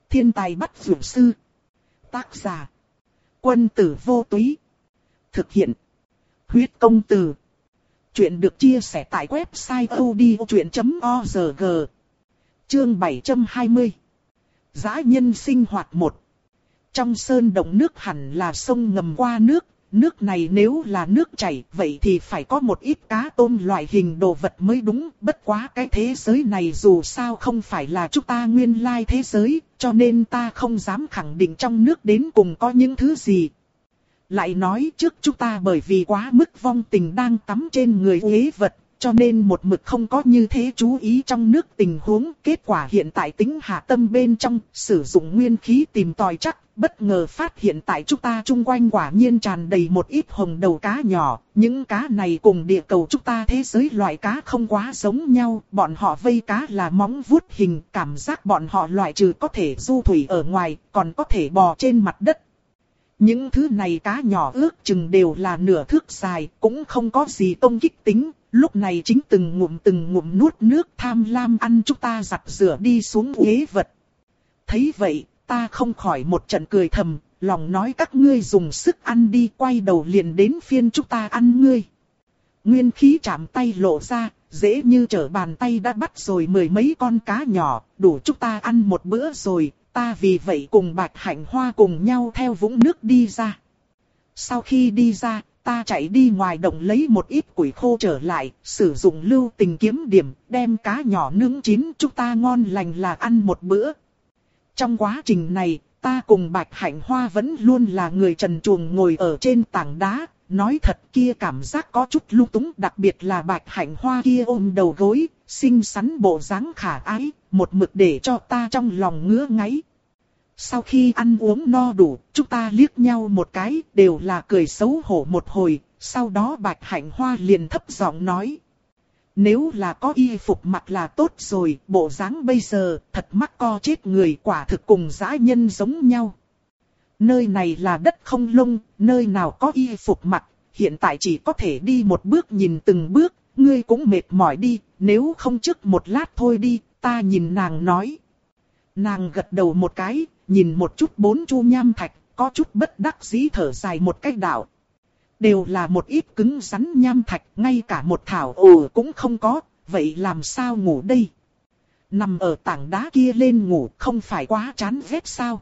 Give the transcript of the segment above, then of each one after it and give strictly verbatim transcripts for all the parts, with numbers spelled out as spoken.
Thiên tài bắt dược sư. Tác giả. Quân tử vô túy. Thực hiện. Huyết công từ. Chuyện được chia sẻ tại website odchuyện chấm org. Chương bảy trăm hai mươi. Dã nhân sinh hoạt một. Trong sơn động nước hẳn là sông ngầm qua nước. Nước này nếu là nước chảy, vậy thì phải có một ít cá tôm loại hình đồ vật mới đúng. Bất quá cái thế giới này dù sao không phải là chúng ta nguyên lai thế giới, cho nên ta không dám khẳng định trong nước đến cùng có những thứ gì. Lại nói trước chúng ta bởi vì quá mức vong tình đang tắm trên người uế vật, cho nên một mực không có như thế chú ý trong nước tình huống. Kết quả hiện tại tính hạ tâm bên trong, sử dụng nguyên khí tìm tòi chắc, bất ngờ phát hiện tại chúng ta chung quanh quả nhiên tràn đầy một ít hồng đầu cá nhỏ. Những cá này cùng địa cầu chúng ta thế giới loại cá không quá giống nhau. Bọn họ vây cá là móng vuốt hình, cảm giác bọn họ loại trừ có thể du thủy ở ngoài, còn có thể bò trên mặt đất. Những thứ này cá nhỏ ước chừng đều là nửa thước dài, cũng không có gì công kích tính. Lúc này chính từng ngụm từng ngụm nuốt nước tham lam ăn chúng ta giặt rửa đi xuống uế vật. Thấy vậy, ta không khỏi một trận cười thầm, lòng nói các ngươi dùng sức ăn đi, quay đầu liền đến phiên chúng ta ăn ngươi. Nguyên khí chạm tay lộ ra, dễ như trở bàn tay đã bắt rồi mười mấy con cá nhỏ, đủ chúng ta ăn một bữa rồi. Ta vì vậy cùng Bạch Hạnh Hoa cùng nhau theo vũng nước đi ra. Sau khi đi ra, ta chạy đi ngoài động lấy một ít củi khô trở lại, sử dụng lưu tình kiếm điểm, đem cá nhỏ nướng chín chúng ta ngon lành là ăn một bữa. Trong quá trình này, ta cùng Bạch Hạnh Hoa vẫn luôn là người trần truồng ngồi ở trên tảng đá. Nói thật kia cảm giác có chút lung túng, đặc biệt là Bạch Hạnh Hoa kia ôm đầu gối, xinh xắn bộ dáng khả ái, một mực để cho ta trong lòng ngứa ngáy. Sau khi ăn uống no đủ, chúng ta liếc nhau một cái, đều là cười xấu hổ một hồi, sau đó Bạch Hạnh Hoa liền thấp giọng nói. Nếu là có y phục mặc là tốt rồi, bộ dáng bây giờ, thật mắc co chết người, quả thực cùng dã nhân giống nhau. Nơi này là đất không lông, nơi nào có y phục mặc, hiện tại chỉ có thể đi một bước nhìn từng bước, ngươi cũng mệt mỏi đi, nếu không trước một lát thôi đi, ta nhìn nàng nói. Nàng gật đầu một cái, nhìn một chút bốn chu nham thạch, có chút bất đắc dĩ thở dài một cách đạo. Đều là một ít cứng rắn nham thạch, ngay cả một thảo ồ cũng không có, vậy làm sao ngủ đây? Nằm ở tảng đá kia lên ngủ không phải quá chán ghét sao?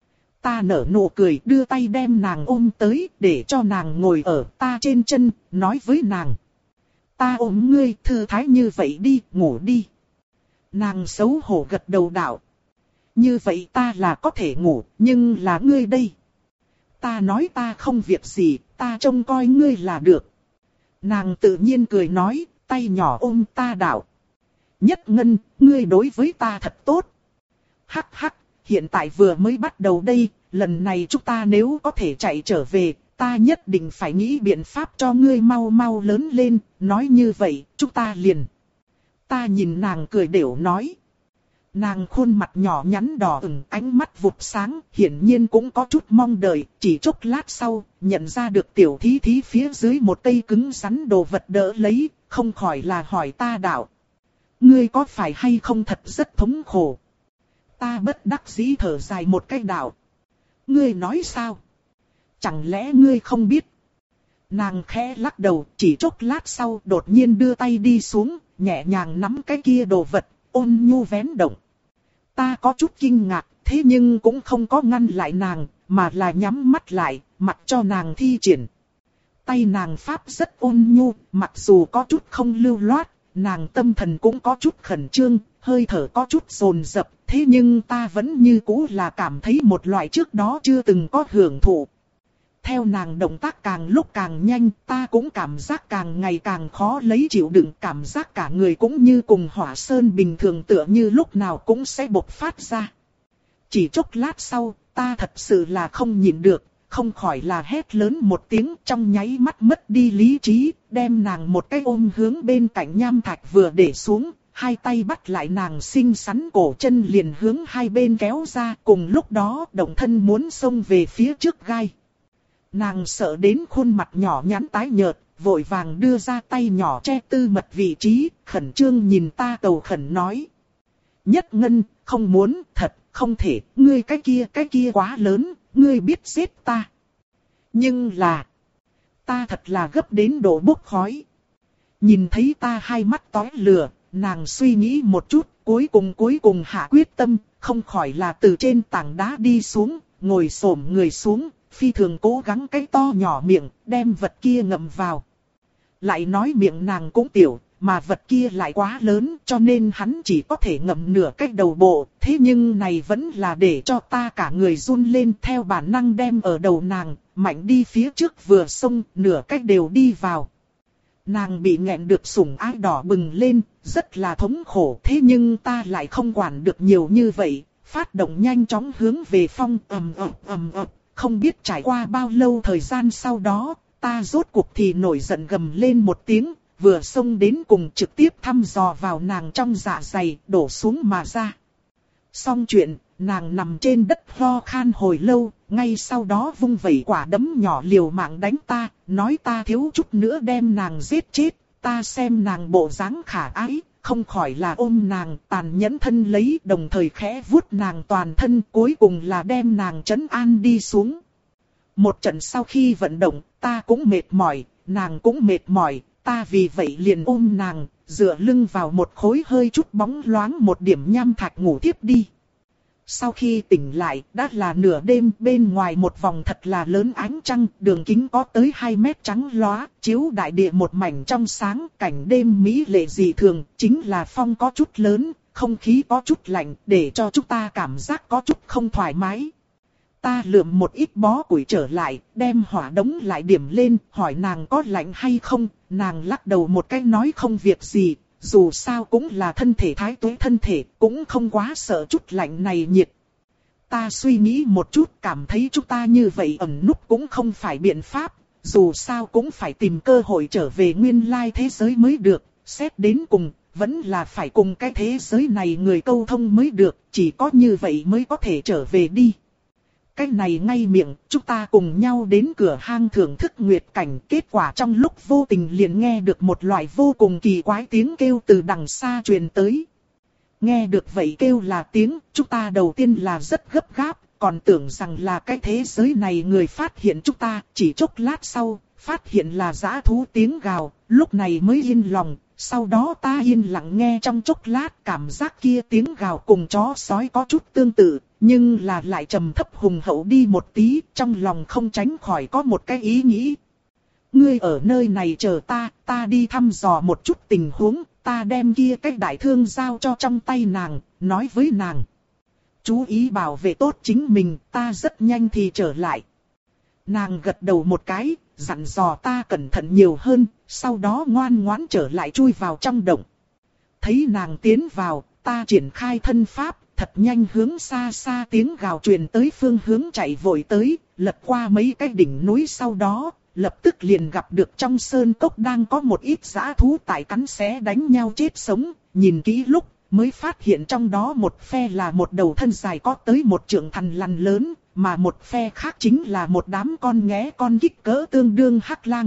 Ta nở nụ cười đưa tay đem nàng ôm tới để cho nàng ngồi ở ta trên chân, nói với nàng. Ta ôm ngươi thư thái như vậy đi, ngủ đi. Nàng xấu hổ gật đầu đạo. Như vậy ta là có thể ngủ, nhưng là ngươi đây. Ta nói ta không việc gì, ta trông coi ngươi là được. Nàng tự nhiên cười nói, tay nhỏ ôm ta đạo. Nhất Ngân, ngươi đối với ta thật tốt. Hắc hắc, hiện tại vừa mới bắt đầu đây, lần này chúng ta nếu có thể chạy trở về, ta nhất định phải nghĩ biện pháp cho ngươi mau mau lớn lên, nói như vậy, chúng ta liền. Ta nhìn nàng cười đều nói. Nàng khuôn mặt nhỏ nhắn đỏ ửng, ánh mắt vụt sáng, hiển nhiên cũng có chút mong đợi, chỉ chốc lát sau, nhận ra được tiểu thí thí phía dưới một cây cứng rắn đồ vật đỡ lấy, không khỏi là hỏi ta đạo. Ngươi có phải hay không thật rất thống khổ? Ta bất đắc dĩ thở dài một cái đạo. Ngươi nói sao? Chẳng lẽ ngươi không biết? Nàng khẽ lắc đầu, chỉ chốc lát sau đột nhiên đưa tay đi xuống, nhẹ nhàng nắm cái kia đồ vật, ôn nhu vén động. Ta có chút kinh ngạc, thế nhưng cũng không có ngăn lại nàng, mà là nhắm mắt lại, mặc cho nàng thi triển. Tay nàng pháp rất ôn nhu, mặc dù có chút không lưu loát, nàng tâm thần cũng có chút khẩn trương, hơi thở có chút dồn dập, thế nhưng ta vẫn như cũ là cảm thấy một loại trước đó chưa từng có hưởng thụ. Theo nàng động tác càng lúc càng nhanh, ta cũng cảm giác càng ngày càng khó lấy chịu đựng, cảm giác cả người cũng như cùng hỏa sơn bình thường tựa như lúc nào cũng sẽ bộc phát ra. Chỉ chốc lát sau, ta thật sự là không nhịn được, không khỏi là hét lớn một tiếng, trong nháy mắt mất đi lý trí, đem nàng một cái ôm hướng bên cạnh nham thạch vừa để xuống, hai tay bắt lại nàng xinh xắn cổ chân liền hướng hai bên kéo ra, cùng lúc đó động thân muốn xông về phía trước gai. Nàng sợ đến khuôn mặt nhỏ nhắn tái nhợt, vội vàng đưa ra tay nhỏ che tư mật vị trí, khẩn trương nhìn ta cầu khẩn nói. Nhất Ngân, không muốn, thật, không thể, ngươi cái kia cái kia quá lớn, ngươi biết giết ta. Nhưng là, ta thật là gấp đến độ bốc khói. Nhìn thấy ta hai mắt tóe lửa, nàng suy nghĩ một chút, cuối cùng cuối cùng hạ quyết tâm, không khỏi là từ trên tảng đá đi xuống, ngồi xổm người xuống, phi thường cố gắng cái to nhỏ miệng, đem vật kia ngậm vào. Lại nói miệng nàng cũng tiểu, mà vật kia lại quá lớn, cho nên hắn chỉ có thể ngậm nửa cái đầu bộ, thế nhưng này vẫn là để cho ta cả người run lên, theo bản năng đem ở đầu nàng, mạnh đi phía trước vừa xông, nửa cách đều đi vào. Nàng bị nghẹn được sủng ái đỏ bừng lên, rất là thống khổ, thế nhưng ta lại không quản được nhiều như vậy, phát động nhanh chóng hướng về phong ầm ầm ầm ầm, không biết trải qua bao lâu thời gian sau đó, ta rốt cuộc thì nổi giận gầm lên một tiếng, vừa xông đến cùng trực tiếp thăm dò vào nàng trong dạ dày, đổ xuống mà ra. Xong chuyện, nàng nằm trên đất ho khan hồi lâu, ngay sau đó vung vẩy quả đấm nhỏ liều mạng đánh ta, nói ta thiếu chút nữa đem nàng giết chết, ta xem nàng bộ dáng khả ái, không khỏi là ôm nàng tàn nhẫn thân lấy, đồng thời khẽ vuốt nàng toàn thân, cuối cùng là đem nàng trấn an đi xuống. Một trận sau khi vận động, ta cũng mệt mỏi, nàng cũng mệt mỏi, ta vì vậy liền ôm nàng, dựa lưng vào một khối hơi chút bóng loáng một điểm nham thạch ngủ tiếp đi. Sau khi tỉnh lại, đã là nửa đêm, bên ngoài một vòng thật là lớn ánh trăng, đường kính có tới hai mét trắng lóa, chiếu đại địa một mảnh trong sáng, cảnh đêm mỹ lệ dị thường, chính là phong có chút lớn, không khí có chút lạnh, để cho chúng ta cảm giác có chút không thoải mái. Ta lượm một ít bó củi trở lại, đem hỏa đống lại điểm lên, hỏi nàng có lạnh hay không, nàng lắc đầu một cái nói không việc gì. Dù sao cũng là thân thể thái tuế thân thể, cũng không quá sợ chút lạnh này nhiệt. Ta suy nghĩ một chút, cảm thấy chúng ta như vậy ẩn núp cũng không phải biện pháp, dù sao cũng phải tìm cơ hội trở về nguyên lai thế giới mới được, xét đến cùng, vẫn là phải cùng cái thế giới này người câu thông mới được, chỉ có như vậy mới có thể trở về đi. Cái này ngay miệng, chúng ta cùng nhau đến cửa hang thưởng thức nguyệt cảnh, kết quả trong lúc vô tình liền nghe được một loại vô cùng kỳ quái tiếng kêu từ đằng xa truyền tới. Nghe được vậy kêu là tiếng, chúng ta đầu tiên là rất gấp gáp, còn tưởng rằng là cái thế giới này người phát hiện chúng ta, chỉ chốc lát sau, phát hiện là dã thú tiếng gào, lúc này mới yên lòng. Sau đó ta yên lặng nghe trong chốc lát, cảm giác kia tiếng gào cùng chó sói có chút tương tự, nhưng là lại trầm thấp hùng hậu đi một tí, trong lòng không tránh khỏi có một cái ý nghĩ. Ngươi ở nơi này chờ ta, ta đi thăm dò một chút tình huống, ta đem kia cái đại thương giao cho trong tay nàng, nói với nàng. Chú ý bảo vệ tốt chính mình, ta rất nhanh thì trở lại. Nàng gật đầu một cái, dặn dò ta cẩn thận nhiều hơn, sau đó ngoan ngoãn trở lại chui vào trong động. Thấy nàng tiến vào, ta triển khai thân pháp, thật nhanh hướng xa xa tiếng gào truyền tới phương hướng chạy vội tới, lật qua mấy cái đỉnh núi sau đó, lập tức liền gặp được trong sơn cốc đang có một ít dã thú tại cắn xé đánh nhau chết sống, nhìn kỹ lúc mới phát hiện trong đó một phe là một đầu thân dài có tới một trượng thằn lằn lớn, mà một phe khác chính là một đám con nghé con kích cỡ tương đương hắc lang.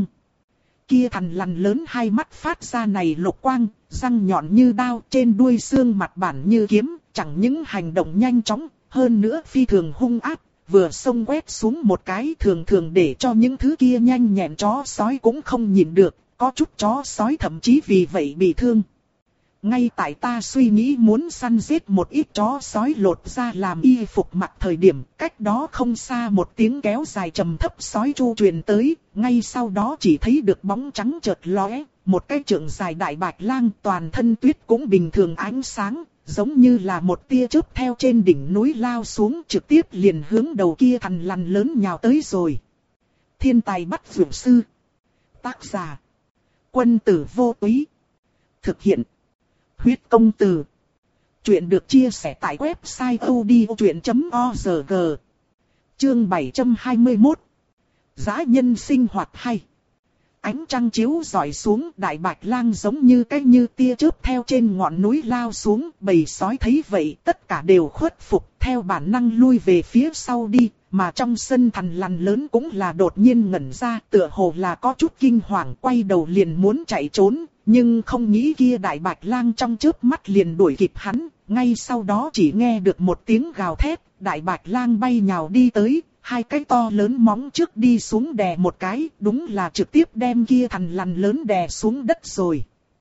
Kia thằn lằn lớn hai mắt phát ra này lục quang, răng nhọn như đao, trên đuôi xương mặt bản như kiếm, chẳng những hành động nhanh chóng, hơn nữa phi thường hung ác, vừa xông quét xuống một cái thường thường để cho những thứ kia nhanh nhẹn chó sói cũng không nhìn được, có chút chó sói thậm chí vì vậy bị thương. Ngay tại ta suy nghĩ muốn săn giết một ít chó sói lột ra làm y phục mặc thời điểm, cách đó không xa một tiếng kéo dài trầm thấp sói chu truyền tới, ngay sau đó chỉ thấy được bóng trắng chợt lóe, một cái trượng dài đại bạch lang toàn thân tuyết cũng bình thường ánh sáng, giống như là một tia chớp theo trên đỉnh núi lao xuống trực tiếp liền hướng đầu kia thằn lằn lớn nhào tới rồi. Thiên tài bắt dược sư. Tác giả. Quân tử vô túy. Thực hiện. Huyết công từ. Chuyện được chia sẻ tại website odchuyện chấm org. Chương bảy trăm hai mươi mốt. Dã nhân sinh hoạt hay. Ánh trăng chiếu rọi xuống, đại bạch lang giống như cái như tia chớp theo trên ngọn núi lao xuống, bầy sói thấy vậy tất cả đều khuất phục, theo bản năng lui về phía sau đi, mà trong sân thằn lằn lớn cũng là đột nhiên ngẩn ra, tựa hồ là có chút kinh hoàng, quay đầu liền muốn chạy trốn, nhưng không nghĩ kia đại bạch lang trong chớp mắt liền đuổi kịp hắn, ngay sau đó chỉ nghe được một tiếng gào thét, đại bạch lang bay nhào đi tới, hai cái to lớn móng trước đi xuống đè một cái, đúng là trực tiếp đem kia thằn lằn lớn đè xuống đất rồi.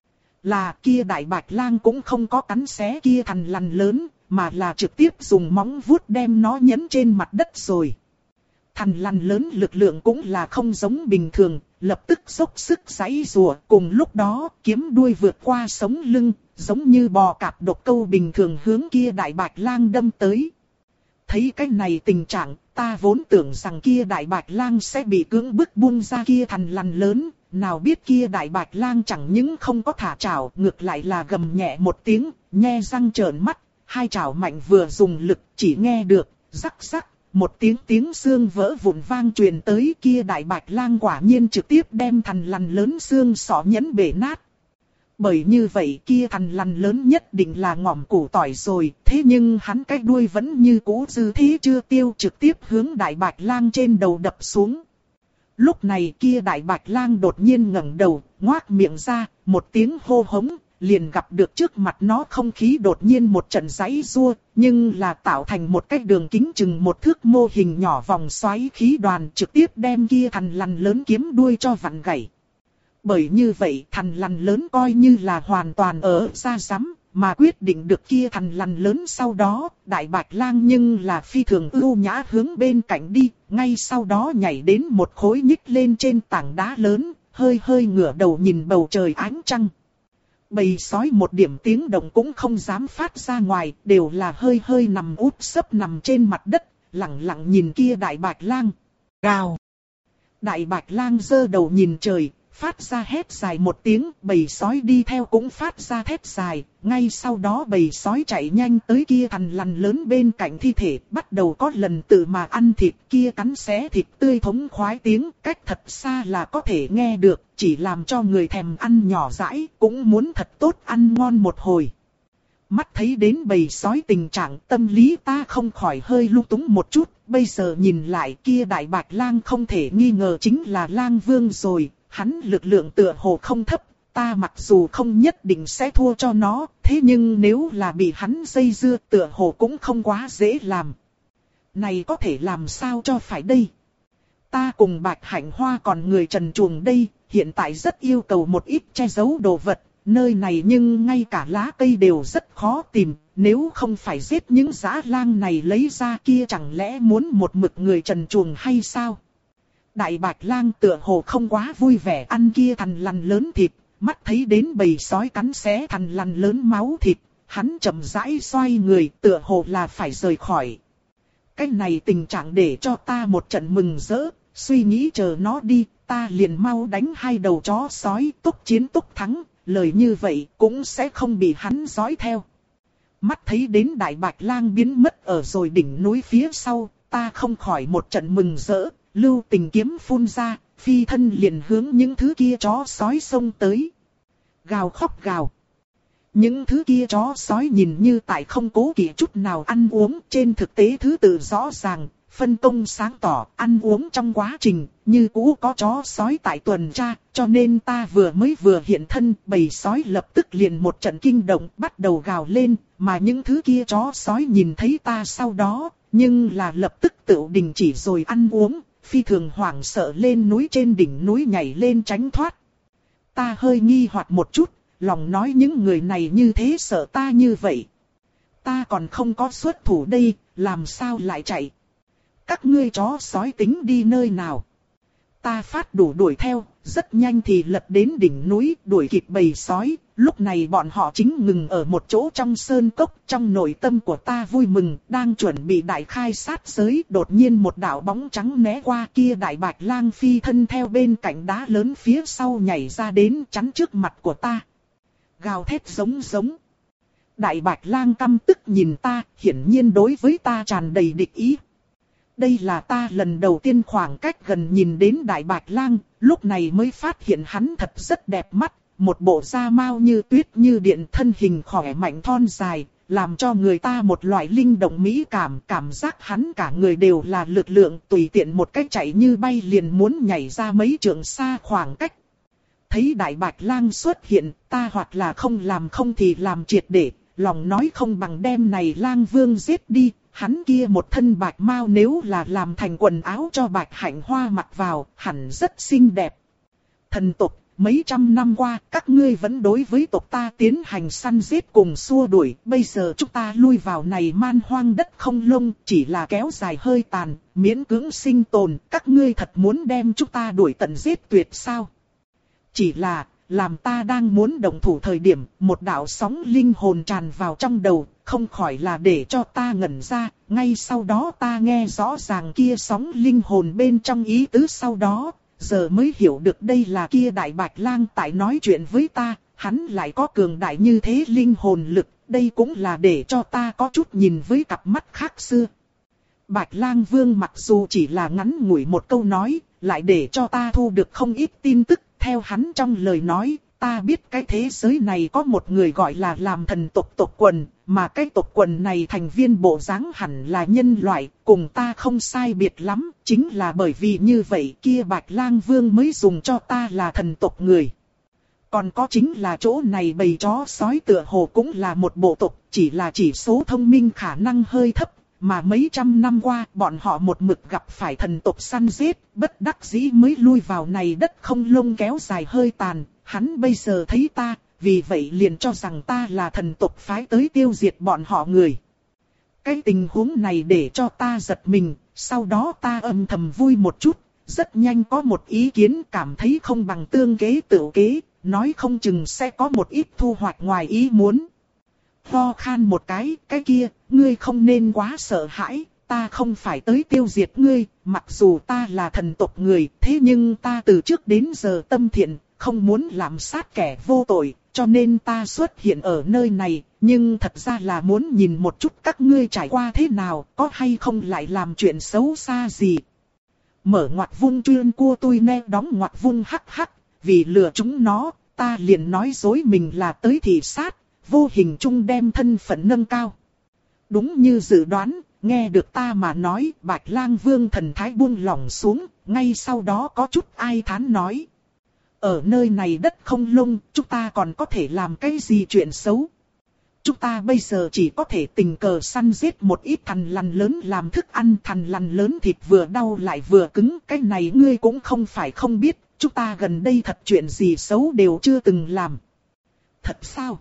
Là kia đại bạch lang cũng không có cắn xé kia thằn lằn lớn, mà là trực tiếp dùng móng vuốt đem nó nhấn trên mặt đất rồi. Thằn lằn lớn lực lượng cũng là không giống bình thường, lập tức dốc sức giãy giụa, cùng lúc đó kiếm đuôi vượt qua sống lưng, giống như bò cạp độc câu bình thường hướng kia đại bạch lang đâm tới. Thấy cái này tình trạng, ta vốn tưởng rằng kia đại bạch lang sẽ bị cưỡng bức buông ra kia thằn lằn lớn, nào biết kia đại bạch lang chẳng những không có thả chảo, ngược lại là gầm nhẹ một tiếng, nhe răng trợn mắt, hai chảo mạnh vừa dùng lực, chỉ nghe được rắc rắc, một tiếng tiếng xương vỡ vụn vang truyền tới, kia đại bạch lang quả nhiên trực tiếp đem thằn lằn lớn xương sọ nhẫn bể nát. Bởi như vậy kia thằn lằn lớn nhất định là ngỏm củ tỏi rồi, thế nhưng hắn cái đuôi vẫn như cũ dư thế chưa tiêu, trực tiếp hướng đại bạch lang trên đầu đập xuống. Lúc này kia đại bạch lang đột nhiên ngẩng đầu, ngoác miệng ra, một tiếng hô hống, liền gặp được trước mặt nó không khí đột nhiên một trận giãy giụa, nhưng là tạo thành một cái đường kính chừng một thước mô hình nhỏ vòng xoáy khí đoàn, trực tiếp đem kia thằn lằn lớn kiếm đuôi cho vặn gãy. Bởi như vậy thằn lằn lớn coi như là hoàn toàn ở xa xắm, mà quyết định được kia thằn lằn lớn sau đó, đại bạch lang nhưng là phi thường ưu nhã hướng bên cạnh đi, ngay sau đó nhảy đến một khối nhích lên trên tảng đá lớn, hơi hơi ngửa đầu nhìn bầu trời ánh trăng. Bầy sói một điểm tiếng động cũng không dám phát ra ngoài, đều là hơi hơi nằm úp sấp nằm trên mặt đất, lặng lặng nhìn kia đại bạch lang. Gào! Đại bạch lang giơ đầu nhìn trời, phát ra hét dài một tiếng, bầy sói đi theo cũng phát ra thét dài, ngay sau đó bầy sói chạy nhanh tới kia thằn lằn lớn bên cạnh thi thể, bắt đầu có lần tự mà ăn thịt, kia cắn xé thịt tươi thống khoái tiếng, cách thật xa là có thể nghe được, chỉ làm cho người thèm ăn nhỏ dãi, cũng muốn thật tốt ăn ngon một hồi. Mắt thấy đến bầy sói tình trạng, tâm lý ta không khỏi hơi lung túng một chút, bây giờ nhìn lại kia đại bạch lang không thể nghi ngờ chính là lang vương rồi. Hắn lực lượng tựa hồ không thấp, ta mặc dù không nhất định sẽ thua cho nó, thế nhưng nếu là bị hắn dây dưa tựa hồ cũng không quá dễ làm. Này có thể làm sao cho phải đây? Ta cùng Bạch Hạnh Hoa còn người trần truồng đây, hiện tại rất yêu cầu một ít che giấu đồ vật, nơi này nhưng ngay cả lá cây đều rất khó tìm, nếu không phải giết những dã lang này lấy ra kia chẳng lẽ muốn một mực người trần truồng hay sao? Đại bạch lang tựa hồ không quá vui vẻ ăn kia thằn lằn lớn thịt, mắt thấy đến bầy sói cắn xé thằn lằn lớn máu thịt, hắn chậm rãi xoay người tựa hồ là phải rời khỏi. Cái này tình trạng để cho ta một trận mừng rỡ, suy nghĩ chờ nó đi, ta liền mau đánh hai đầu chó sói túc chiến túc thắng, lời như vậy cũng sẽ không bị hắn dõi theo. Mắt thấy đến đại bạch lang biến mất ở rồi đỉnh núi phía sau, ta không khỏi một trận mừng rỡ. Lưu tình kiếm phun ra, phi thân liền hướng những thứ kia chó sói xông tới. Gào khóc gào. Những thứ kia chó sói nhìn như tại không cố kỵ chút nào ăn uống, trên thực tế thứ tự rõ ràng, phân công sáng tỏ, ăn uống trong quá trình, như cũ có chó sói tại tuần tra, cho nên ta vừa mới vừa hiện thân, bầy sói lập tức liền một trận kinh động, bắt đầu gào lên, mà những thứ kia chó sói nhìn thấy ta sau đó, nhưng là lập tức tự đình chỉ rồi ăn uống. Phi thường hoảng sợ lên núi trên đỉnh núi nhảy lên tránh thoát. Ta hơi nghi hoặc một chút, lòng nói những người này như thế sợ ta như vậy. Ta còn không có xuất thủ đây, làm sao lại chạy? Các ngươi chó sói tính đi nơi nào? Ta phát đủ đuổi theo, rất nhanh thì lật đến đỉnh núi, đuổi kịp bầy sói. Lúc này bọn họ chính ngừng ở một chỗ trong sơn cốc, trong nội tâm của ta vui mừng, đang chuẩn bị đại khai sát giới, đột nhiên một đạo bóng trắng né qua, kia đại bạch lang phi thân theo bên cạnh đá lớn phía sau nhảy ra đến chắn trước mặt của ta. Gào thét giống giống. Đại bạch lang căm tức nhìn ta, hiển nhiên đối với ta tràn đầy địch ý. Đây là ta lần đầu tiên khoảng cách gần nhìn đến đại bạch lang, lúc này mới phát hiện hắn thật rất đẹp mắt. Một bộ da mau như tuyết như điện, thân hình khỏe mạnh thon dài, làm cho người ta một loại linh động mỹ cảm, cảm giác hắn cả người đều là lực lượng, tùy tiện một cách chạy như bay liền muốn nhảy ra mấy trượng xa khoảng cách. Thấy đại bạch lang xuất hiện, ta hoặc là không làm không thì làm triệt để, lòng nói không bằng đem này lang vương giết đi, hắn kia một thân bạch mao nếu là làm thành quần áo cho bạch hạnh hoa mặc vào, hẳn rất xinh đẹp. Thần tộc, mấy trăm năm qua, các ngươi vẫn đối với tộc ta tiến hành săn giết cùng xua đuổi, bây giờ chúng ta lui vào này man hoang đất không lông, chỉ là kéo dài hơi tàn, miễn cưỡng sinh tồn, các ngươi thật muốn đem chúng ta đuổi tận giết tuyệt sao? Chỉ là, làm ta đang muốn động thủ thời điểm, một đạo sóng linh hồn tràn vào trong đầu, không khỏi là để cho ta ngẩn ra, ngay sau đó ta nghe rõ ràng kia sóng linh hồn bên trong ý tứ sau đó, giờ mới hiểu được đây là kia đại bạch lang tại nói chuyện với ta, hắn lại có cường đại như thế linh hồn lực, đây cũng là để cho ta có chút nhìn với cặp mắt khác xưa. Bạch lang vương mặc dù chỉ là ngắn ngủi một câu nói, lại để cho ta thu được không ít tin tức, theo hắn trong lời nói, ta biết cái thế giới này có một người gọi là làm thần tộc tộc quần, mà cái tộc quần này thành viên bộ dáng hẳn là nhân loại, cùng ta không sai biệt lắm, chính là bởi vì như vậy kia Bạch Lang Vương mới dùng cho ta là thần tộc người. Còn có chính là chỗ này bầy chó sói tựa hồ cũng là một bộ tộc, chỉ là chỉ số thông minh khả năng hơi thấp, mà mấy trăm năm qua bọn họ một mực gặp phải thần tộc săn giết, bất đắc dĩ mới lui vào này đất không lông kéo dài hơi tàn. Hắn bây giờ thấy ta, vì vậy liền cho rằng ta là thần tộc phái tới tiêu diệt bọn họ người. Cái tình huống này để cho ta giật mình, sau đó ta âm thầm vui một chút, rất nhanh có một ý kiến cảm thấy không bằng tương kế tự kế, nói không chừng sẽ có một ít thu hoạch ngoài ý muốn. Ho khan một cái, cái kia, ngươi không nên quá sợ hãi, ta không phải tới tiêu diệt ngươi, mặc dù ta là thần tộc người, thế nhưng ta từ trước đến giờ tâm thiện, không muốn làm sát kẻ vô tội, cho nên ta xuất hiện ở nơi này, nhưng thật ra là muốn nhìn một chút các ngươi trải qua thế nào, có hay không lại làm chuyện xấu xa gì. Mở ngoặc vung chuyên cua tôi ne đóng ngoặc vung hắc hắc, vì lừa chúng nó, ta liền nói dối mình là tới thị sát, vô hình chung đem thân phận nâng cao. Đúng như dự đoán, nghe được ta mà nói, Bạch Lang Vương thần thái buông lỏng xuống, ngay sau đó có chút ai thán nói. Ở nơi này đất không lông, chúng ta còn có thể làm cái gì chuyện xấu? Chúng ta bây giờ chỉ có thể tình cờ săn giết một ít thằn lằn lớn làm thức ăn. Thằn lằn lớn thịt vừa đau lại vừa cứng, cái này ngươi cũng không phải không biết, chúng ta gần đây thật chuyện gì xấu đều chưa từng làm. Thật sao?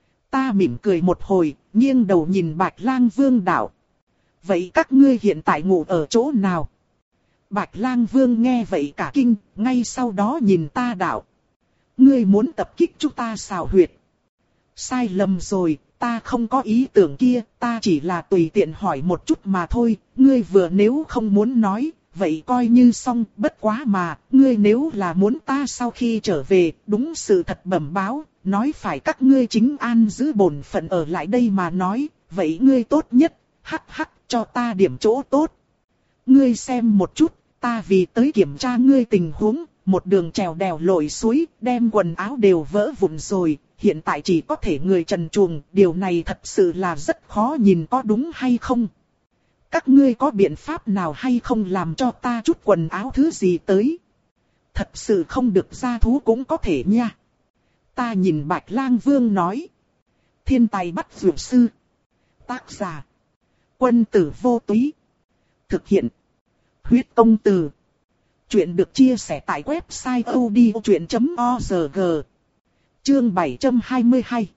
Ta mỉm cười một hồi, nghiêng đầu nhìn Bạch Lang Vương đạo. Vậy các ngươi hiện tại ngủ ở chỗ nào? Bạch Lang Vương nghe vậy cả kinh, ngay sau đó nhìn ta đạo. Ngươi muốn tập kích chúng ta xào huyệt. Sai lầm rồi, ta không có ý tưởng kia, ta chỉ là tùy tiện hỏi một chút mà thôi, ngươi vừa nếu không muốn nói, vậy coi như xong, bất quá mà, ngươi nếu là muốn ta sau khi trở về, đúng sự thật bẩm báo, nói phải các ngươi chính an giữ bổn phận ở lại đây mà nói, vậy ngươi tốt nhất, hắc hắc, cho ta điểm chỗ tốt. Ngươi xem một chút, ta vì tới kiểm tra ngươi tình huống, một đường trèo đèo lội suối, đem quần áo đều vỡ vụn rồi, hiện tại chỉ có thể người trần truồng, điều này thật sự là rất khó nhìn có đúng hay không. Các ngươi có biện pháp nào hay không làm cho ta chút quần áo thứ gì tới? Thật sự không được gia thú cũng có thể nha. Ta nhìn Bạch Lang Vương nói. Thiên tài bắt dược sư. Tác giả. Quân tử vô túy. Thực hiện. Huyết công từ. Chuyện được chia sẻ tại website odchuyện chấm org. Chương bảy trăm hai mươi hai.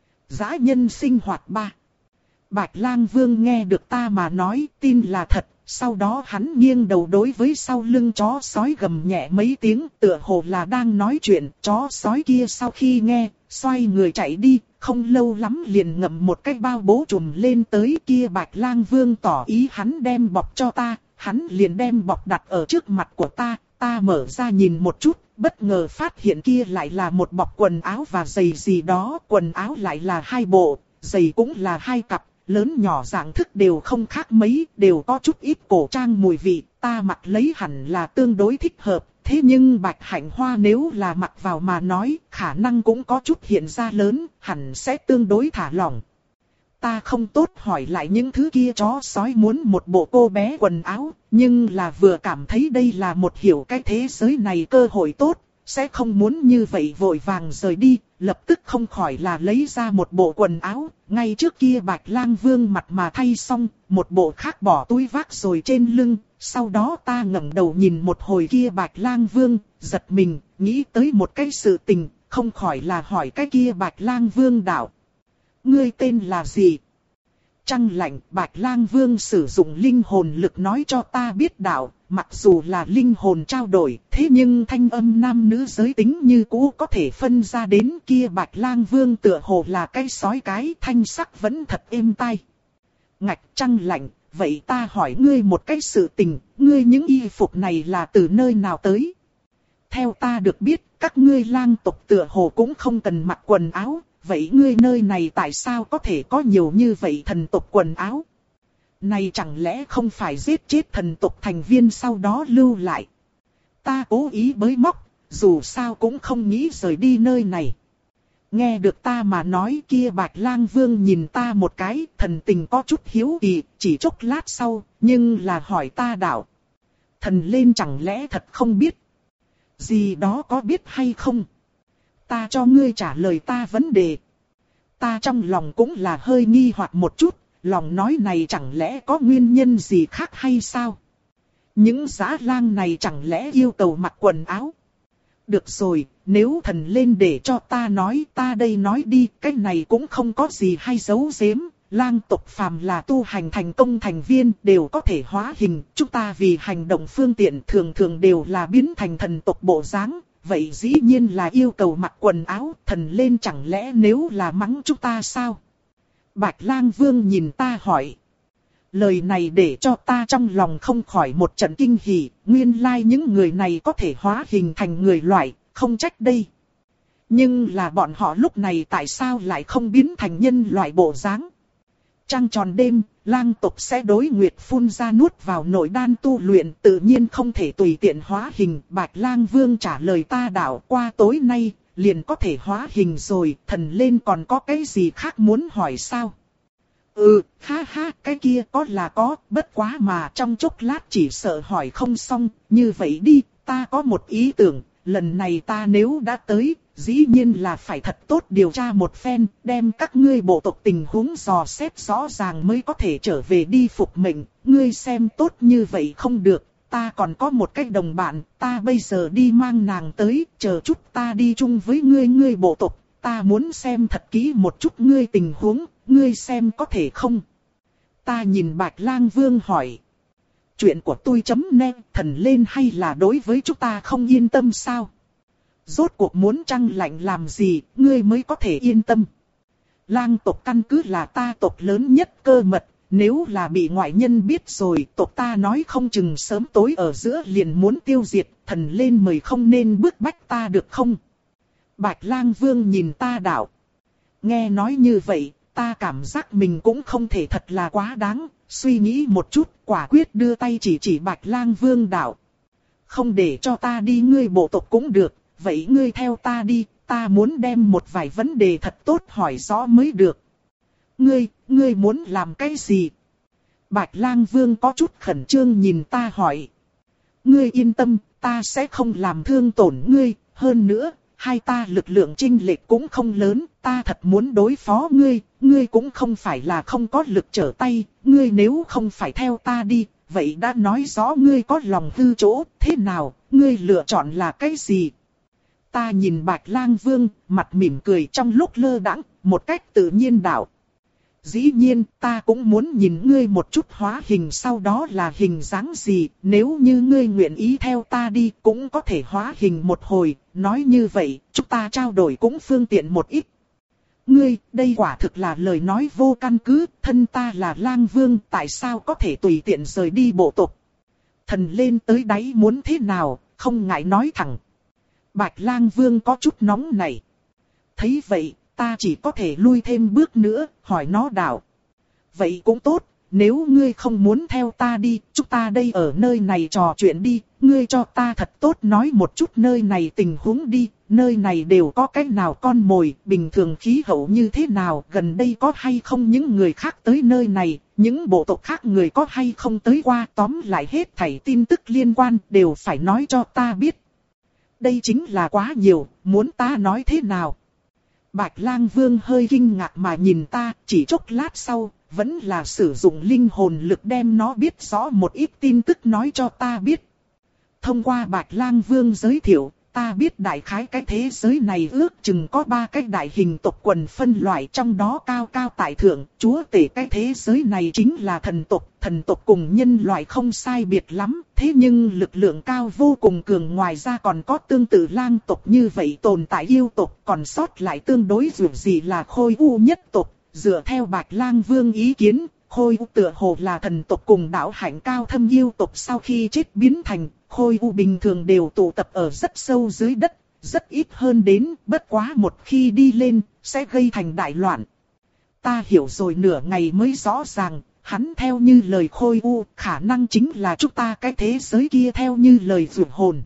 Dã nhân sinh hoạt ba. Bạch Lang Vương nghe được ta mà nói tin là thật, sau đó hắn nghiêng đầu đối với sau lưng chó sói gầm nhẹ mấy tiếng, tựa hồ là đang nói chuyện. Chó sói kia sau khi nghe, xoay người chạy đi, không lâu lắm liền ngậm một cái bao bố trùm lên tới. Kia Bạch Lang Vương tỏ ý hắn đem bọc cho ta, hắn liền đem bọc đặt ở trước mặt của ta, ta mở ra nhìn một chút, bất ngờ phát hiện kia lại là một bọc quần áo và giày gì đó, quần áo lại là hai bộ, giày cũng là hai cặp. Lớn nhỏ dạng thức đều không khác mấy, đều có chút ít cổ trang mùi vị, ta mặc lấy hẳn là tương đối thích hợp, thế nhưng Bạch Hạnh Hoa nếu là mặc vào mà nói, khả năng cũng có chút hiện ra lớn, hẳn sẽ tương đối thả lỏng. Ta không tốt hỏi lại những thứ kia chó sói muốn một bộ cô bé quần áo, nhưng là vừa cảm thấy đây là một hiểu cái thế giới này cơ hội tốt, sẽ không muốn như vậy vội vàng rời đi, lập tức không khỏi là lấy ra một bộ quần áo, ngay trước kia Bạch Lang Vương mặt mà thay xong, một bộ khác bỏ túi vác rồi trên lưng. Sau đó ta ngẩng đầu nhìn một hồi kia Bạch Lang Vương, giật mình, nghĩ tới một cái sự tình, không khỏi là hỏi cái kia Bạch Lang Vương đạo. Ngươi tên là gì? Trăng lạnh, Bạch Lang Vương sử dụng linh hồn lực nói cho ta biết đạo, mặc dù là linh hồn trao đổi, thế nhưng thanh âm nam nữ giới tính như cũ có thể phân ra đến kia Bạch Lang Vương tựa hồ là cái sói cái, thanh sắc vẫn thật êm tai. Ngạch Trăng lạnh, vậy ta hỏi ngươi một cái sự tình, ngươi những y phục này là từ nơi nào tới? Theo ta được biết, các ngươi lang tộc tựa hồ cũng không cần mặc quần áo. Vậy ngươi nơi này tại sao có thể có nhiều như vậy thần tộc quần áo? Này chẳng lẽ không phải giết chết thần tộc thành viên sau đó lưu lại? Ta cố ý bới móc, dù sao cũng không nghĩ rời đi nơi này. Nghe được ta mà nói kia Bạch Lang Vương nhìn ta một cái, thần tình có chút hiếu kỳ, chỉ chốc lát sau, nhưng là hỏi ta đạo. Thần lên chẳng lẽ thật không biết? Gì đó có biết hay không? Ta cho ngươi trả lời ta vấn đề. Ta trong lòng cũng là hơi nghi hoặc một chút, lòng nói này chẳng lẽ có nguyên nhân gì khác hay sao? Những dã lang này chẳng lẽ yêu cầu mặc quần áo? Được rồi, nếu thần lên để cho ta nói, ta đây nói đi, cái này cũng không có gì hay giấu giếm. Lang tộc phàm là tu hành thành công thành viên đều có thể hóa hình, chúng ta vì hành động phương tiện thường thường đều là biến thành thần tộc bộ dáng. Vậy dĩ nhiên là yêu cầu mặc quần áo, thần lên chẳng lẽ nếu là mắng chúng ta sao? Bạch Lang Vương nhìn ta hỏi. Lời này để cho ta trong lòng không khỏi một trận kinh hỉ, nguyên lai những người này có thể hóa hình thành người loại, không trách đây. Nhưng là bọn họ lúc này tại sao lại không biến thành nhân loại bộ dáng? Trăng tròn đêm, lang tộc sẽ đối nguyệt phun ra nuốt vào nội đan tu luyện, tự nhiên không thể tùy tiện hóa hình. Bạch Lang Vương trả lời ta đạo, qua tối nay, liền có thể hóa hình rồi, thần lên còn có cái gì khác muốn hỏi sao? Ừ, ha ha, cái kia có là có, bất quá mà trong chốc lát chỉ sợ hỏi không xong, như vậy đi, ta có một ý tưởng, lần này ta nếu đã tới, dĩ nhiên là phải thật tốt điều tra một phen, đem các ngươi bộ tộc tình huống dò xét rõ ràng mới có thể trở về đi phục mệnh, ngươi xem tốt như vậy không được, ta còn có một cách đồng bạn, ta bây giờ đi mang nàng tới, chờ chút ta đi chung với ngươi ngươi bộ tộc, ta muốn xem thật kỹ một chút ngươi tình huống, ngươi xem có thể không? Ta nhìn Bạch Lang Vương hỏi. Chuyện của tôi chấm net thần lên hay là đối với chúng ta không yên tâm sao? Rốt cuộc muốn Trăng lạnh làm gì, ngươi mới có thể yên tâm. Lang tộc căn cứ là ta tộc lớn nhất cơ mật, nếu là bị ngoại nhân biết rồi, tộc ta nói không chừng sớm tối ở giữa liền muốn tiêu diệt, thần lên mời không nên bức bách ta được không? Bạch Lang Vương nhìn ta đạo. Nghe nói như vậy, ta cảm giác mình cũng không thể thật là quá đáng, suy nghĩ một chút, quả quyết đưa tay chỉ chỉ Bạch Lang Vương đạo. Không để cho ta đi ngươi bộ tộc cũng được, vậy ngươi theo ta đi, ta muốn đem một vài vấn đề thật tốt hỏi rõ mới được. Ngươi, ngươi muốn làm cái gì? Bạch Lang Vương có chút khẩn trương nhìn ta hỏi. Ngươi yên tâm, ta sẽ không làm thương tổn ngươi, hơn nữa, hai ta lực lượng chênh lệch cũng không lớn, ta thật muốn đối phó ngươi, ngươi cũng không phải là không có lực trở tay, ngươi nếu không phải theo ta đi, vậy đã nói rõ ngươi có lòng hư chỗ, thế nào, ngươi lựa chọn là cái gì? Ta nhìn Bạch Lang Vương, mặt mỉm cười trong lúc lơ đãng, một cách tự nhiên đạo. Dĩ nhiên, ta cũng muốn nhìn ngươi một chút hóa hình sau đó là hình dáng gì, nếu như ngươi nguyện ý theo ta đi, cũng có thể hóa hình một hồi, nói như vậy, chúng ta trao đổi cũng phương tiện một ít. Ngươi, đây quả thực là lời nói vô căn cứ, thân ta là Lang Vương, tại sao có thể tùy tiện rời đi bộ tộc? Thần lên tới đáy muốn thế nào, không ngại nói thẳng. Bạch Lang Vương có chút nóng này. Thấy vậy, ta chỉ có thể lui thêm bước nữa, hỏi nó đạo. Vậy cũng tốt, nếu ngươi không muốn theo ta đi, chúng ta đây ở nơi này trò chuyện đi, ngươi cho ta thật tốt nói một chút nơi này tình huống đi, nơi này đều có cái nào con mồi, bình thường khí hậu như thế nào, gần đây có hay không những người khác tới nơi này, những bộ tộc khác người có hay không tới qua, tóm lại hết thảy tin tức liên quan đều phải nói cho ta biết. Đây chính là quá nhiều, muốn ta nói thế nào? Bạch Lang Vương hơi kinh ngạc mà nhìn ta, chỉ chốc lát sau, vẫn là sử dụng linh hồn lực đem nó biết rõ một ít tin tức nói cho ta biết. Thông qua Bạch Lang Vương giới thiệu, ta biết đại khái cái thế giới này ước chừng có ba cái đại hình tộc quần phân loại, trong đó cao cao tại thượng, chúa tể cái thế giới này chính là thần tộc. Thần tộc cùng nhân loại không sai biệt lắm, thế nhưng lực lượng cao vô cùng cường, ngoài ra còn có tương tự lang tộc như vậy tồn tại yêu tộc, còn sót lại tương đối dù gì là khôi u nhất tộc. Dựa theo Bạch Lang Vương ý kiến, khôi u tựa hồ là thần tộc cùng đạo hạnh cao thâm yêu tộc sau khi chết biến thành. Khôi u bình thường đều tụ tập ở rất sâu dưới đất, rất ít hơn đến, bất quá một khi đi lên, sẽ gây thành đại loạn. Ta hiểu rồi nửa ngày mới rõ ràng, hắn theo như lời khôi u, khả năng chính là chúng ta cái thế giới kia theo như lời vượt hồn.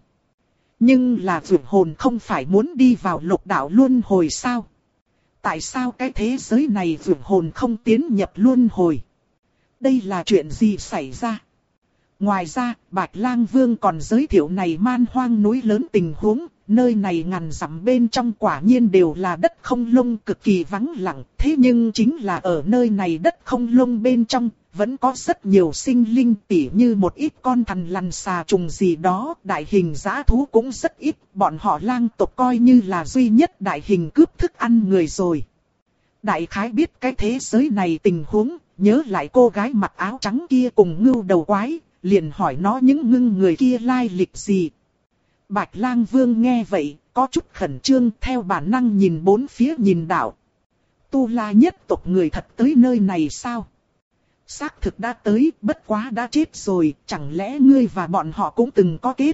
Nhưng là vượt hồn không phải muốn đi vào lục đạo luân hồi sao? Tại sao cái thế giới này vượt hồn không tiến nhập luân hồi? Đây là chuyện gì xảy ra? Ngoài ra, Bạch Lang Vương còn giới thiệu này man hoang núi lớn tình huống, nơi này ngàn dặm bên trong quả nhiên đều là đất không lông cực kỳ vắng lặng, thế nhưng chính là ở nơi này đất không lông bên trong, vẫn có rất nhiều sinh linh tỉ như một ít con thằn lằn xà trùng gì đó, đại hình dã thú cũng rất ít, bọn họ lang tộc coi như là duy nhất đại hình cướp thức ăn người rồi. Đại khái biết cái thế giới này tình huống, nhớ lại cô gái mặc áo trắng kia cùng ngưu đầu quái. Liền hỏi nó những ngưng người kia lai lịch gì. Bạch Lang Vương nghe vậy, có chút khẩn trương, theo bản năng nhìn bốn phía nhìn đảo. Tu La nhất tộc người thật tới nơi này sao? Xác thực đã tới, bất quá đã chết rồi, chẳng lẽ ngươi và bọn họ cũng từng có kết?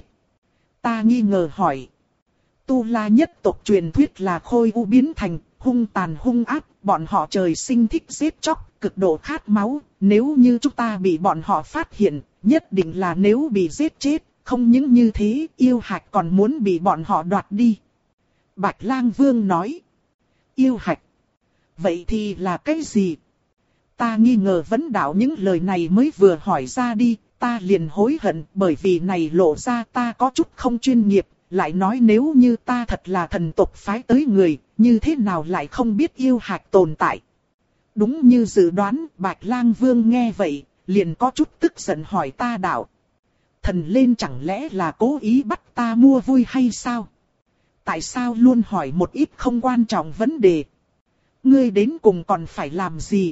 Ta nghi ngờ hỏi. Tu La nhất tộc truyền thuyết là khôi u biến thành, hung tàn hung ác, bọn họ trời sinh thích giết chóc, cực độ khát máu, nếu như chúng ta bị bọn họ phát hiện, nhất định là nếu bị giết chết, không những như thế, yêu hạch còn muốn bị bọn họ đoạt đi. Bạch Lang Vương nói. Yêu hạch? Vậy thì là cái gì? Ta nghi ngờ vấn đạo những lời này mới vừa hỏi ra đi, ta liền hối hận, bởi vì này lộ ra ta có chút không chuyên nghiệp, lại nói nếu như ta thật là thần tộc phái tới người, như thế nào lại không biết yêu hạch tồn tại. Đúng như dự đoán, Bạch Lang Vương nghe vậy, liền có chút tức giận hỏi ta đạo. Thần lên chẳng lẽ là cố ý bắt ta mua vui hay sao? Tại sao luôn hỏi một ít không quan trọng vấn đề? Ngươi đến cùng còn phải làm gì?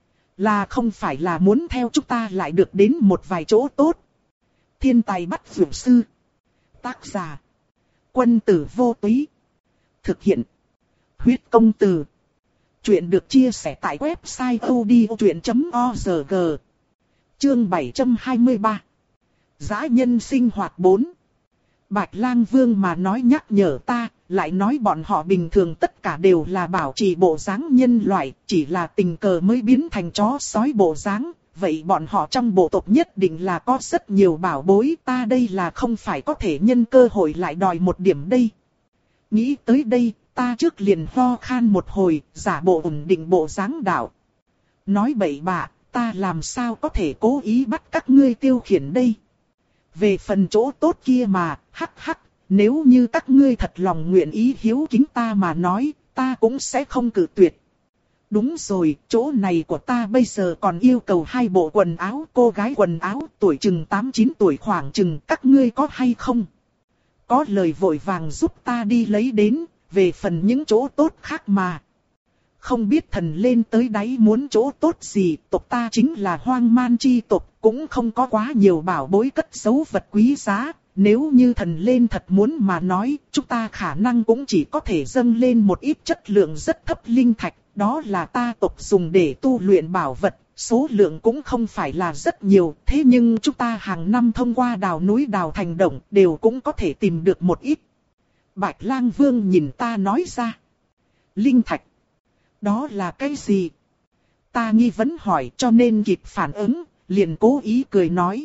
Là không phải là muốn theo chúng ta lại được đến một vài chỗ tốt? Thiên tài bắt vượt sư. Tác giả. Quân tử vô túy. Thực hiện. Huyết công từ. Chuyện được chia sẻ tại website odchuyện chấm org. Chương bảy trăm hai mươi ba. Dã nhân sinh hoạt bốn. Bạch Lang Vương mà nói nhắc nhở ta, lại nói bọn họ bình thường tất cả đều là bảo trì bộ dáng nhân loại, chỉ là tình cờ mới biến thành chó sói bộ dáng. Vậy bọn họ trong bộ tộc nhất định là có rất nhiều bảo bối, ta đây là không phải có thể nhân cơ hội lại đòi một điểm đây. Nghĩ tới đây, ta trước liền ho khan một hồi, giả bộ ổn định bộ dáng đạo. Nói bậy bạ, ta làm sao có thể cố ý bắt các ngươi tiêu khiển đây. Về phần chỗ tốt kia mà, hắc hắc, nếu như các ngươi thật lòng nguyện ý hiếu kính ta mà nói, ta cũng sẽ không cự tuyệt. Đúng rồi, chỗ này của ta bây giờ còn yêu cầu hai bộ quần áo, cô gái quần áo, tuổi chừng tám chín tuổi khoảng chừng, các ngươi có hay không? Có lời vội vàng giúp ta đi lấy đến, về phần những chỗ tốt khác mà. Không biết thần lên tới đáy muốn chỗ tốt gì, tộc ta chính là hoang man chi tộc, cũng không có quá nhiều bảo bối cất giấu vật quý giá. Nếu như thần lên thật muốn mà nói, chúng ta khả năng cũng chỉ có thể dâng lên một ít chất lượng rất thấp linh thạch, đó là ta tộc dùng để tu luyện bảo vật, số lượng cũng không phải là rất nhiều, thế nhưng chúng ta hàng năm thông qua đào núi đào thành động đều cũng có thể tìm được một ít. Bạch Lang Vương nhìn ta nói ra. Linh thạch. Đó là cái gì? Ta nghi vấn hỏi cho nên kịp phản ứng, liền cố ý cười nói.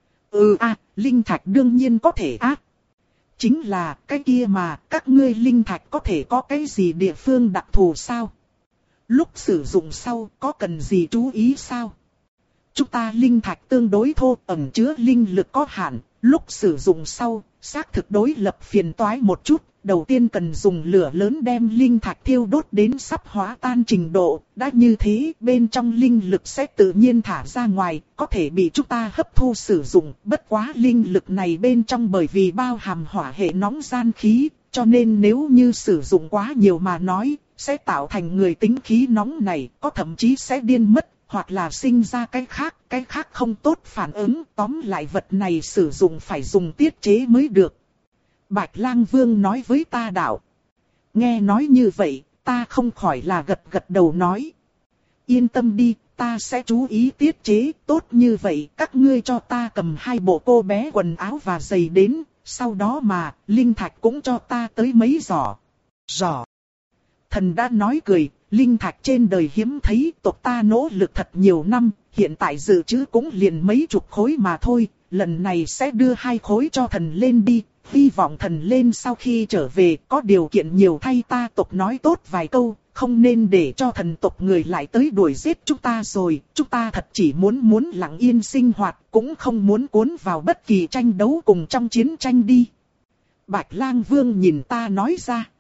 Ừ à, linh thạch đương nhiên có thể á. Chính là cái kia mà, các ngươi linh thạch có thể có cái gì địa phương đặc thù sao? Lúc sử dụng sau có cần gì chú ý sao? Chúng ta linh thạch tương đối thô, ẩn chứa linh lực có hạn, lúc sử dụng sau, xác thực đối lập phiền toái một chút, đầu tiên cần dùng lửa lớn đem linh thạch thiêu đốt đến sắp hóa tan trình độ, đã như thế bên trong linh lực sẽ tự nhiên thả ra ngoài, có thể bị chúng ta hấp thu sử dụng, bất quá linh lực này bên trong bởi vì bao hàm hỏa hệ nóng gian khí, cho nên nếu như sử dụng quá nhiều mà nói, sẽ tạo thành người tính khí nóng này, có thậm chí sẽ điên mất, hoặc là sinh ra cái khác, cái khác không tốt phản ứng, tóm lại vật này sử dụng phải dùng tiết chế mới được. Bạch Lang Vương nói với ta đạo. Nghe nói như vậy, ta không khỏi là gật gật đầu nói. Yên tâm đi, ta sẽ chú ý tiết chế, tốt như vậy các ngươi cho ta cầm hai bộ cô bé quần áo và giày đến, sau đó mà, linh thạch cũng cho ta tới mấy giỏ. Giỏ. Thần đã nói cười, linh thạch trên đời hiếm thấy, tộc ta nỗ lực thật nhiều năm, hiện tại dự trữ cũng liền mấy chục khối mà thôi, lần này sẽ đưa hai khối cho thần lên đi. Hy vọng thần lên sau khi trở về có điều kiện nhiều thay ta tộc nói tốt vài câu, không nên để cho thần tộc người lại tới đuổi giết chúng ta rồi. Chúng ta thật chỉ muốn muốn lặng yên sinh hoạt, cũng không muốn cuốn vào bất kỳ tranh đấu cùng trong chiến tranh đi. Bạch Lang Vương nhìn ta nói ra.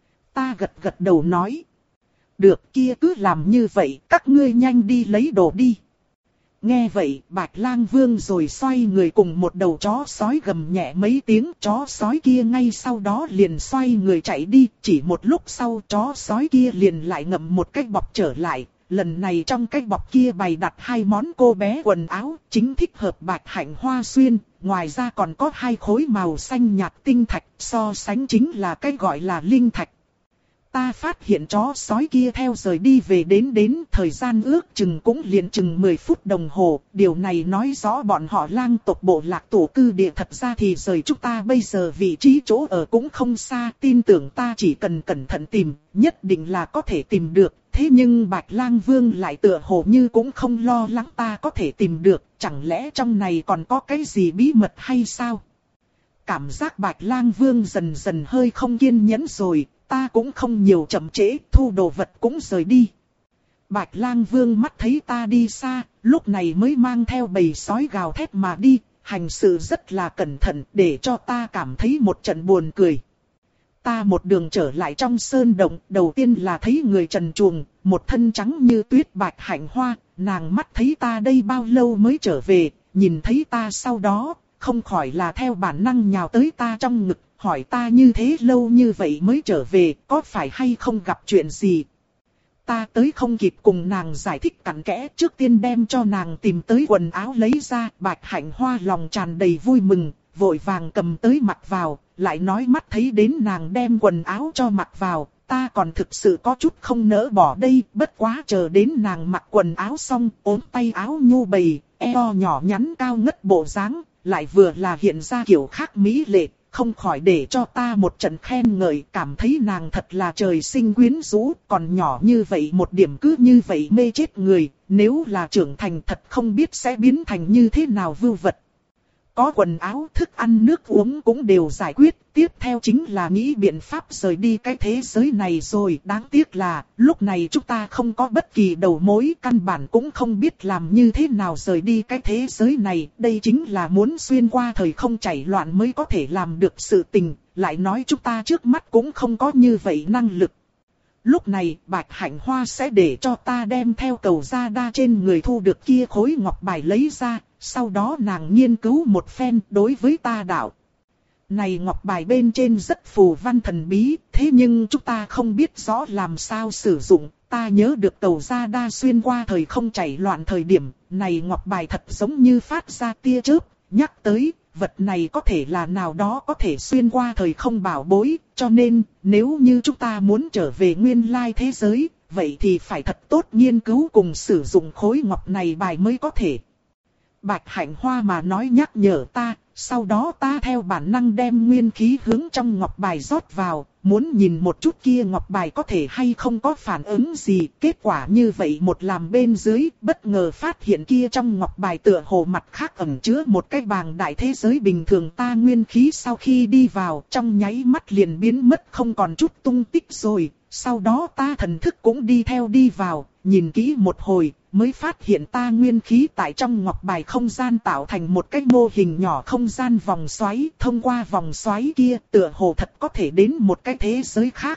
Ta gật gật đầu nói. Được kia cứ làm như vậy, các ngươi nhanh đi lấy đồ đi. Nghe vậy, Bạch Lang Vương rồi xoay người cùng một đầu chó sói gầm nhẹ mấy tiếng, chó sói kia ngay sau đó liền xoay người chạy đi, chỉ một lúc sau chó sói kia liền lại ngậm một cái bọc trở lại, lần này trong cái bọc kia bày đặt hai món cô bé quần áo, chính thích hợp Bạch Hạnh Hoa xuyên, ngoài ra còn có hai khối màu xanh nhạt tinh thạch, so sánh chính là cái gọi là linh thạch. Ta phát hiện chó sói kia theo rời đi về đến đến thời gian ước chừng cũng liền chừng mười phút đồng hồ. Điều này nói rõ bọn họ lang tộc bộ lạc tổ cư địa thật ra thì rời chúng ta bây giờ vị trí chỗ ở cũng không xa. Tin tưởng ta chỉ cần cẩn thận tìm, nhất định là có thể tìm được. Thế nhưng Bạch Lang Vương lại tựa hồ như cũng không lo lắng ta có thể tìm được. Chẳng lẽ trong này còn có cái gì bí mật hay sao? Cảm giác Bạch Lang Vương dần dần hơi không kiên nhẫn rồi. Ta cũng không nhiều chậm trễ, thu đồ vật cũng rời đi. Bạch Lang Vương mắt thấy ta đi xa, lúc này mới mang theo bầy sói gào thét mà đi, hành sự rất là cẩn thận để cho ta cảm thấy một trận buồn cười. Ta một đường trở lại trong sơn động, đầu tiên là thấy người trần truồng, một thân trắng như tuyết Bạch Hạnh Hoa, nàng mắt thấy ta đây bao lâu mới trở về, nhìn thấy ta sau đó, không khỏi là theo bản năng nhào tới ta trong ngực. Hỏi ta như thế lâu như vậy mới trở về, có phải hay không gặp chuyện gì? Ta tới không kịp cùng nàng giải thích cặn kẽ, trước tiên đem cho nàng tìm tới quần áo lấy ra, Bạch Hạnh Hoa lòng tràn đầy vui mừng, vội vàng cầm tới mặc vào, lại nói mắt thấy đến nàng đem quần áo cho mặc vào, ta còn thực sự có chút không nỡ bỏ đây, bất quá chờ đến nàng mặc quần áo xong, ốm tay áo nhu bầy, eo nhỏ nhắn cao ngất bộ dáng, lại vừa là hiện ra kiểu khác mỹ lệ. Không khỏi để cho ta một trận khen ngợi, cảm thấy nàng thật là trời sinh quyến rũ, còn nhỏ như vậy một điểm cứ như vậy mê chết người, nếu là trưởng thành thật không biết sẽ biến thành như thế nào vưu vật. Có quần áo, thức ăn, nước uống cũng đều giải quyết, tiếp theo chính là nghĩ biện pháp rời đi cái thế giới này rồi. Đáng tiếc là, lúc này chúng ta không có bất kỳ đầu mối, căn bản cũng không biết làm như thế nào rời đi cái thế giới này. Đây chính là muốn xuyên qua thời không chảy loạn mới có thể làm được sự tình, lại nói chúng ta trước mắt cũng không có như vậy năng lực. Lúc này, Bạch Hạnh Hoa sẽ để cho ta đem theo cầu gia đa trên người thu được kia khối ngọc bài lấy ra, sau đó nàng nghiên cứu một phen đối với ta đạo. Này ngọc bài bên trên rất phù văn thần bí, thế nhưng chúng ta không biết rõ làm sao sử dụng, ta nhớ được cầu gia đa xuyên qua thời không chảy loạn thời điểm, này ngọc bài thật giống như phát ra tia chớp, nhắc tới. Vật này có thể là nào đó có thể xuyên qua thời không bảo bối, cho nên nếu như chúng ta muốn trở về nguyên lai thế giới, vậy thì phải thật tốt nghiên cứu cùng sử dụng khối ngọc này bài mới có thể. Bạch Hạnh Hoa mà nói nhắc nhở ta, sau đó ta theo bản năng đem nguyên khí hướng trong ngọc bài rót vào, muốn nhìn một chút kia ngọc bài có thể hay không có phản ứng gì. Kết quả như vậy một làm bên dưới, bất ngờ phát hiện kia trong ngọc bài tựa hồ mặt khác ẩn chứa một cái bàng đại thế giới bình thường. Ta nguyên khí sau khi đi vào, trong nháy mắt liền biến mất không còn chút tung tích rồi. Sau đó ta thần thức cũng đi theo đi vào, nhìn kỹ một hồi, mới phát hiện ta nguyên khí tại trong ngọc bài không gian tạo thành một cái mô hình nhỏ không gian vòng xoáy. Thông qua vòng xoáy kia, tựa hồ thật có thể đến một cái thế giới khác.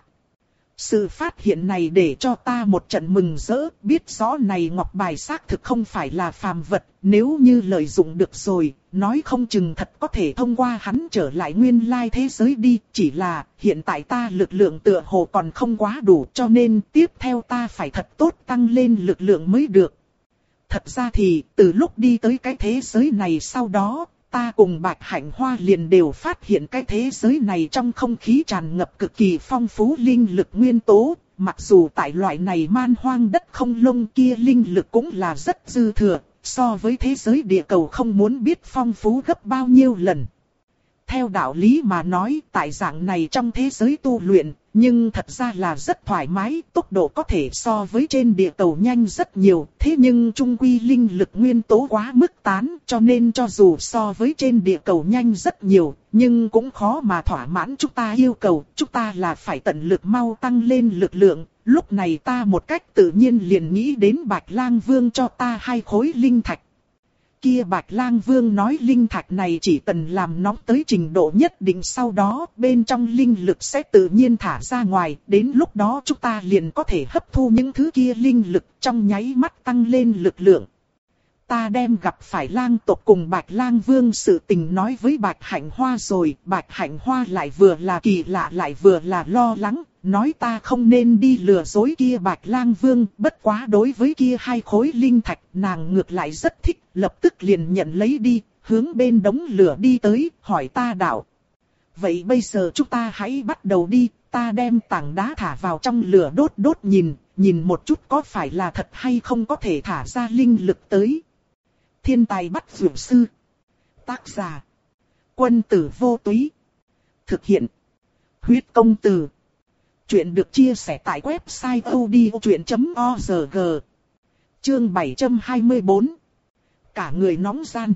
Sự phát hiện này để cho ta một trận mừng rỡ, biết rõ này ngọc bài xác thực không phải là phàm vật, nếu như lợi dụng được rồi, nói không chừng thật có thể thông qua hắn trở lại nguyên lai thế giới đi, chỉ là hiện tại ta lực lượng tựa hồ còn không quá đủ, cho nên tiếp theo ta phải thật tốt tăng lên lực lượng mới được. Thật ra thì, từ lúc đi tới cái thế giới này sau đó, ta cùng Bạch Hạnh Hoa liền đều phát hiện cái thế giới này trong không khí tràn ngập cực kỳ phong phú linh lực nguyên tố. Mặc dù tại loại này man hoang đất không lông kia linh lực cũng là rất dư thừa, so với thế giới địa cầu không muốn biết phong phú gấp bao nhiêu lần. Theo đạo lý mà nói, tại dạng này trong thế giới tu luyện, nhưng thật ra là rất thoải mái, tốc độ có thể so với trên địa cầu nhanh rất nhiều. Thế nhưng chung quy linh lực nguyên tố quá mức tán, cho nên cho dù so với trên địa cầu nhanh rất nhiều, nhưng cũng khó mà thỏa mãn chúng ta yêu cầu. Chúng ta là phải tận lực mau tăng lên lực lượng. Lúc này ta một cách tự nhiên liền nghĩ đến Bạch Lang Vương cho ta hai khối linh thạch. Kia Bạch Lang Vương nói linh thạch này chỉ cần làm nóng tới trình độ nhất định, sau đó bên trong linh lực sẽ tự nhiên thả ra ngoài, đến lúc đó chúng ta liền có thể hấp thu những thứ kia linh lực, trong nháy mắt tăng lên lực lượng. Ta đem gặp phải lang tộc cùng Bạch Lang Vương sự tình nói với Bạch Hạnh Hoa rồi, Bạch Hạnh Hoa lại vừa là kỳ lạ lại vừa là lo lắng, nói ta không nên đi lừa dối kia Bạch Lang Vương, bất quá đối với kia hai khối linh thạch nàng ngược lại rất thích, lập tức liền nhận lấy đi, hướng bên đống lửa đi tới, hỏi ta đạo. Vậy bây giờ chúng ta hãy bắt đầu đi, ta đem tảng đá thả vào trong lửa đốt đốt nhìn, nhìn một chút có phải là thật hay không có thể thả ra linh lực tới. Thiên tài bắt dược sư. Tác giả. Quân tử vô túy. Thực hiện. Huyết công từ. Chuyện được chia sẻ tại website odchuyện chấm org. Chương bảy trăm hai mươi tư. Cả người nóng gian.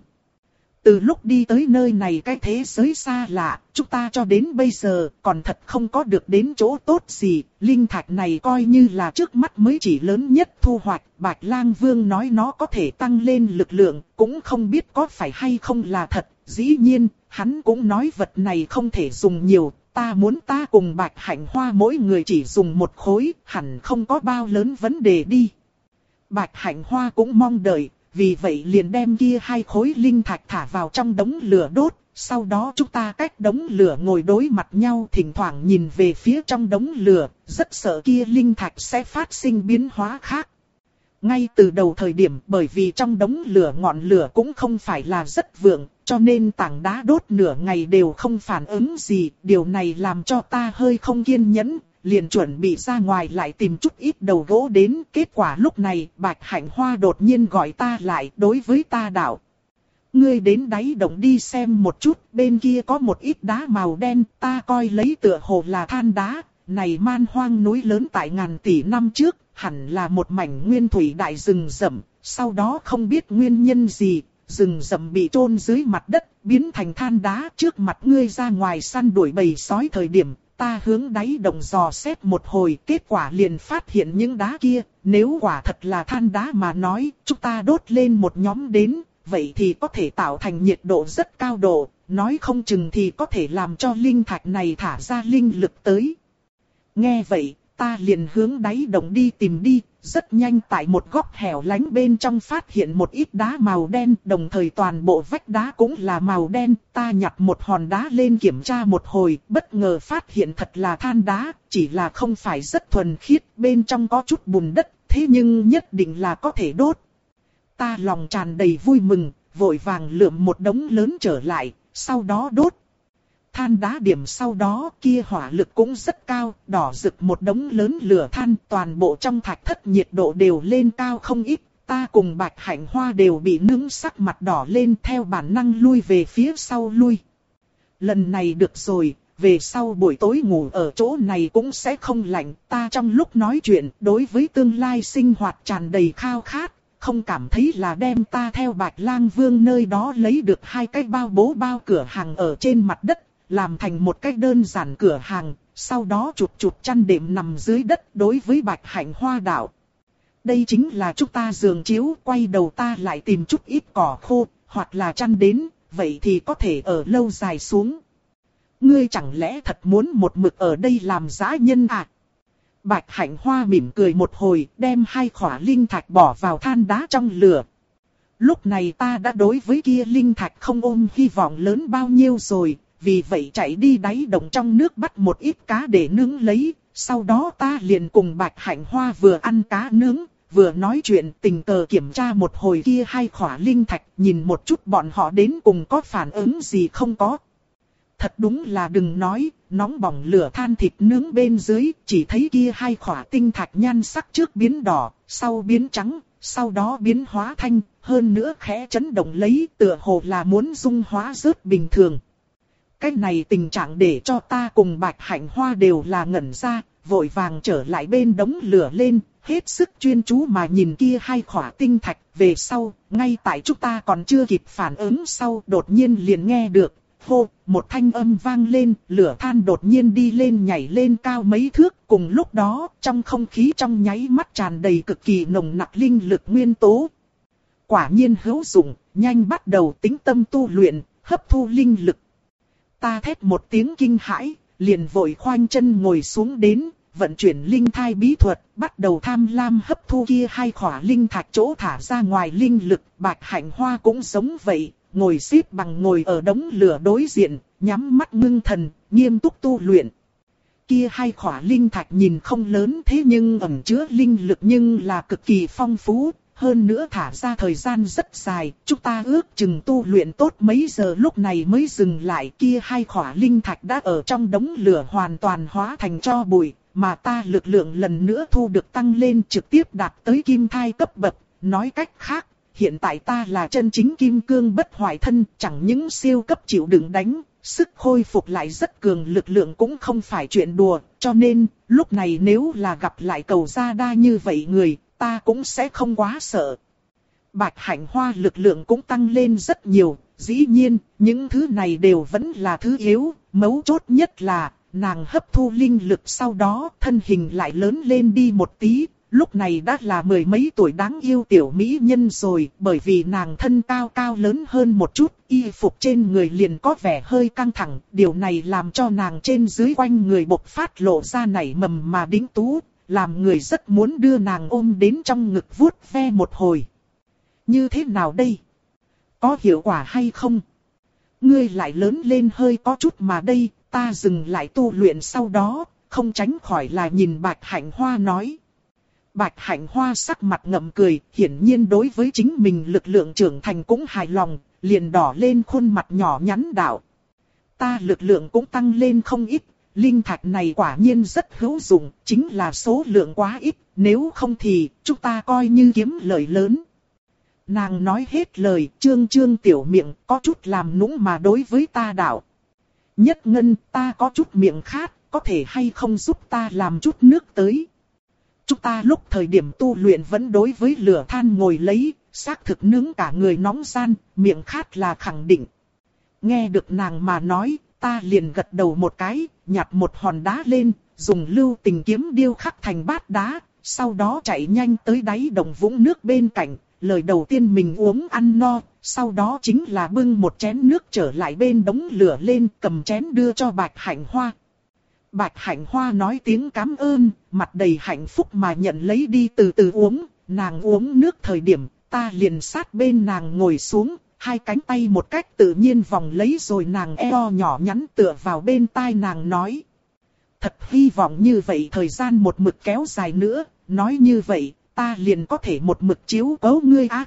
Từ lúc đi tới nơi này cái thế giới xa lạ, chúng ta cho đến bây giờ còn thật không có được đến chỗ tốt gì. Linh thạch này coi như là trước mắt mới chỉ lớn nhất thu hoạch. Bạch Lang Vương nói nó có thể tăng lên lực lượng, cũng không biết có phải hay không là thật. Dĩ nhiên, hắn cũng nói vật này không thể dùng nhiều. Ta muốn ta cùng Bạch Hạnh Hoa mỗi người chỉ dùng một khối, hẳn không có bao lớn vấn đề đi. Bạch Hạnh Hoa cũng mong đợi. Vì vậy liền đem kia hai khối linh thạch thả vào trong đống lửa đốt, sau đó chúng ta cách đống lửa ngồi đối mặt nhau, thỉnh thoảng nhìn về phía trong đống lửa, rất sợ kia linh thạch sẽ phát sinh biến hóa khác. Ngay từ đầu thời điểm, bởi vì trong đống lửa ngọn lửa cũng không phải là rất vượng, cho nên tảng đá đốt nửa ngày đều không phản ứng gì, điều này làm cho ta hơi không kiên nhẫn. Liền chuẩn bị ra ngoài lại tìm chút ít đầu gỗ đến, kết quả lúc này Bạch Hạnh Hoa đột nhiên gọi ta lại, đối với ta đạo. Ngươi đến đáy động đi xem một chút, bên kia có một ít đá màu đen, ta coi lấy tựa hồ là than đá, này man hoang núi lớn tại ngàn tỷ năm trước, hẳn là một mảnh nguyên thủy đại rừng rậm, sau đó không biết nguyên nhân gì, rừng rậm bị chôn dưới mặt đất, biến thành than đá. Trước mặt ngươi ra ngoài săn đuổi bầy sói thời điểm, ta hướng đáy động dò xét một hồi, kết quả liền phát hiện những đá kia, nếu quả thật là than đá mà nói, chúng ta đốt lên một nhóm đến, vậy thì có thể tạo thành nhiệt độ rất cao độ, nói không chừng thì có thể làm cho linh thạch này thả ra linh lực tới. Nghe vậy, ta liền hướng đáy động đi tìm đi, rất nhanh tại một góc hẻo lánh bên trong phát hiện một ít đá màu đen, đồng thời toàn bộ vách đá cũng là màu đen. Ta nhặt một hòn đá lên kiểm tra một hồi, bất ngờ phát hiện thật là than đá, chỉ là không phải rất thuần khiết, bên trong có chút bùn đất, thế nhưng nhất định là có thể đốt. Ta lòng tràn đầy vui mừng, vội vàng lượm một đống lớn trở lại, sau đó đốt. Than đá điểm sau đó kia hỏa lực cũng rất cao, đỏ rực một đống lớn lửa than, toàn bộ trong thạch thất nhiệt độ đều lên cao không ít. Ta cùng Bạch Hạnh Hoa đều bị nướng sắc mặt đỏ lên, theo bản năng lui về phía sau lui. Lần này được rồi, về sau buổi tối ngủ ở chỗ này cũng sẽ không lạnh. Ta trong lúc nói chuyện, đối với tương lai sinh hoạt tràn đầy khao khát, không cảm thấy là đem ta theo Bạch Lang Vương nơi đó lấy được hai cái bao bố bao cửa hàng ở trên mặt đất, làm thành một cách đơn giản cửa hàng, sau đó chụp chụp chăn đệm nằm dưới đất đối với Bạch Hạnh Hoa đạo. Đây chính là chúng ta giường chiếu, quay đầu ta lại tìm chút ít cỏ khô, hoặc là chăn đến, vậy thì có thể ở lâu dài xuống. Ngươi chẳng lẽ thật muốn một mực ở đây làm dã nhân à? Bạch Hạnh Hoa mỉm cười một hồi, đem hai khỏa linh thạch bỏ vào than đá trong lửa. Lúc này ta đã đối với kia linh thạch không ôm hy vọng lớn bao nhiêu rồi, vì vậy chạy đi đáy đồng trong nước bắt một ít cá để nướng lấy. Sau đó ta liền cùng Bạch Hạnh Hoa vừa ăn cá nướng, vừa nói chuyện, tình cờ kiểm tra một hồi kia hai khỏa linh thạch, nhìn một chút bọn họ đến cùng có phản ứng gì không có. Thật đúng là đừng nói, nóng bỏng lửa than thịt nướng bên dưới, chỉ thấy kia hai khỏa tinh thạch nhan sắc trước biến đỏ, sau biến trắng, sau đó biến hóa thanh, hơn nữa khẽ chấn động lấy, tựa hồ là muốn dung hóa rớt bình thường. Cái này tình trạng để cho ta cùng Bạch Hạnh Hoa đều là ngẩn ra, vội vàng trở lại bên đống lửa lên, hết sức chuyên chú mà nhìn kia hai khỏa tinh thạch. Về sau, ngay tại chúng ta còn chưa kịp phản ứng sau, đột nhiên liền nghe được, hô, một thanh âm vang lên, lửa than đột nhiên đi lên nhảy lên cao mấy thước. Cùng lúc đó, trong không khí trong nháy mắt tràn đầy cực kỳ nồng nặc linh lực nguyên tố. Quả nhiên hữu dụng, nhanh bắt đầu tĩnh tâm tu luyện, hấp thu linh lực. Ta thét một tiếng kinh hãi, liền vội khoanh chân ngồi xuống đến, vận chuyển linh thai bí thuật, bắt đầu tham lam hấp thu kia hai khỏa linh thạch chỗ thả ra ngoài linh lực. Bạch Hạnh Hoa cũng giống vậy, ngồi xếp bằng ngồi ở đống lửa đối diện, nhắm mắt ngưng thần, nghiêm túc tu luyện. Kia hai khỏa linh thạch nhìn không lớn thế nhưng ẩn chứa linh lực nhưng là cực kỳ phong phú. Hơn nữa thả ra thời gian rất dài, chúng ta ước chừng tu luyện tốt mấy giờ lúc này mới dừng lại. Kia hai khỏa linh thạch đã ở trong đống lửa hoàn toàn hóa thành tro bụi, mà ta lực lượng lần nữa thu được tăng lên trực tiếp đạt tới kim thai cấp bậc. Nói cách khác, hiện tại ta là chân chính kim cương bất hoại thân, chẳng những siêu cấp chịu đựng đánh, sức khôi phục lại rất cường, lực lượng cũng không phải chuyện đùa. Cho nên, lúc này nếu là gặp lại cầu gia đa như vậy người, ta cũng sẽ không quá sợ. Bạch Hạnh Hoa lực lượng cũng tăng lên rất nhiều, dĩ nhiên, những thứ này đều vẫn là thứ yếu, mấu chốt nhất là, nàng hấp thu linh lực sau đó, thân hình lại lớn lên đi một tí, lúc này đã là mười mấy tuổi đáng yêu tiểu mỹ nhân rồi, bởi vì nàng thân cao cao lớn hơn một chút, y phục trên người liền có vẻ hơi căng thẳng, điều này làm cho nàng trên dưới quanh người bộc phát lộ ra nảy mầm mà đĩnh tú. Làm người rất muốn đưa nàng ôm đến trong ngực vuốt ve một hồi. Như thế nào đây? Có hiệu quả hay không? Ngươi lại lớn lên hơi có chút mà đây, ta dừng lại tu luyện sau đó, không tránh khỏi là nhìn Bạch Hạnh Hoa nói. Bạch Hạnh Hoa sắc mặt ngậm cười, hiển nhiên đối với chính mình lực lượng trưởng thành cũng hài lòng, liền đỏ lên khuôn mặt nhỏ nhắn đạo. Ta lực lượng cũng tăng lên không ít. Linh thạch này quả nhiên rất hữu dụng, chính là số lượng quá ít, nếu không thì chúng ta coi như kiếm lợi lớn. Nàng nói hết lời, trương trương tiểu miệng, có chút làm nũng mà đối với ta đạo. Nhất Ngân, ta có chút miệng khát, có thể hay không giúp ta làm chút nước tới. Chúng ta lúc thời điểm tu luyện vẫn đối với lửa than ngồi lấy, xác thực nướng cả người nóng gian, miệng khát là khẳng định. Nghe được nàng mà nói, ta liền gật đầu một cái, nhặt một hòn đá lên, dùng lưu tình kiếm điêu khắc thành bát đá, sau đó chạy nhanh tới đáy đồng vũng nước bên cạnh. Lời đầu tiên mình uống ăn no, sau đó chính là bưng một chén nước trở lại bên đống lửa lên, cầm chén đưa cho Bạch Hạnh Hoa. Bạch Hạnh Hoa nói tiếng cảm ơn, mặt đầy hạnh phúc mà nhận lấy đi từ từ uống. Nàng uống nước thời điểm, ta liền sát bên nàng ngồi xuống. Hai cánh tay một cách tự nhiên vòng lấy rồi nàng eo nhỏ nhắn tựa vào bên tai nàng nói. Thật hy vọng như vậy thời gian một mực kéo dài nữa, nói như vậy, ta liền có thể một mực chiếu cố ngươi á.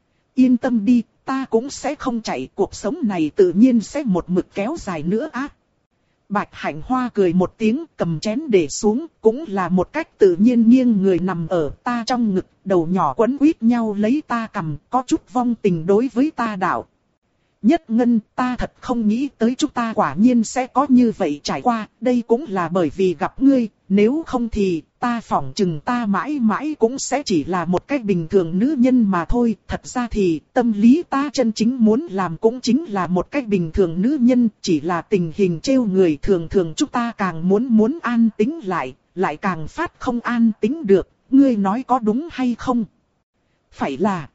Yên tâm đi, ta cũng sẽ không chạy, cuộc sống này tự nhiên sẽ một mực kéo dài nữa á. Bạch Hạnh Hoa cười một tiếng, cầm chén để xuống, cũng là một cách tự nhiên nghiêng người nằm ở ta trong ngực, đầu nhỏ quấn quýt nhau lấy ta cằm, có chút vong tình đối với ta đạo. Nhất Ngân, ta thật không nghĩ tới chúng ta quả nhiên sẽ có như vậy trải qua, đây cũng là bởi vì gặp ngươi, nếu không thì ta phỏng chừng ta mãi mãi cũng sẽ chỉ là một cái bình thường nữ nhân mà thôi. Thật ra thì tâm lý ta chân chính muốn làm cũng chính là một cái bình thường nữ nhân, chỉ là tình hình trêu người thường thường chúng ta càng muốn muốn an tĩnh lại, lại càng phát không an tĩnh được, ngươi nói có đúng hay không? Phải là...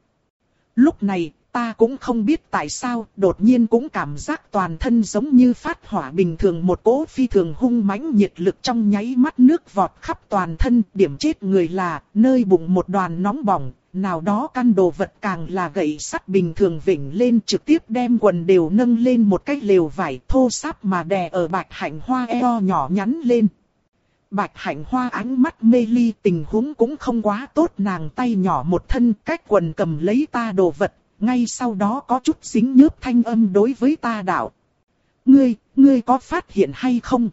Lúc này, ta cũng không biết tại sao, đột nhiên cũng cảm giác toàn thân giống như phát hỏa bình thường, một cỗ phi thường hung mãnh nhiệt lực trong nháy mắt nước vọt khắp toàn thân. Điểm chết người là, nơi bụng một đoàn nóng bỏng, nào đó căn đồ vật càng là gậy sắt bình thường vỉnh lên, trực tiếp đem quần đều nâng lên một cái lều vải thô ráp mà đè ở Bạch Hạnh Hoa eo nhỏ nhắn lên. Bạch Hạnh Hoa ánh mắt mê ly, tình huống cũng không quá tốt, nàng tay nhỏ một thân cách quần cầm lấy ta đồ vật, ngay sau đó có chút dính nhớp thanh âm đối với ta đạo. Ngươi, ngươi có phát hiện hay không?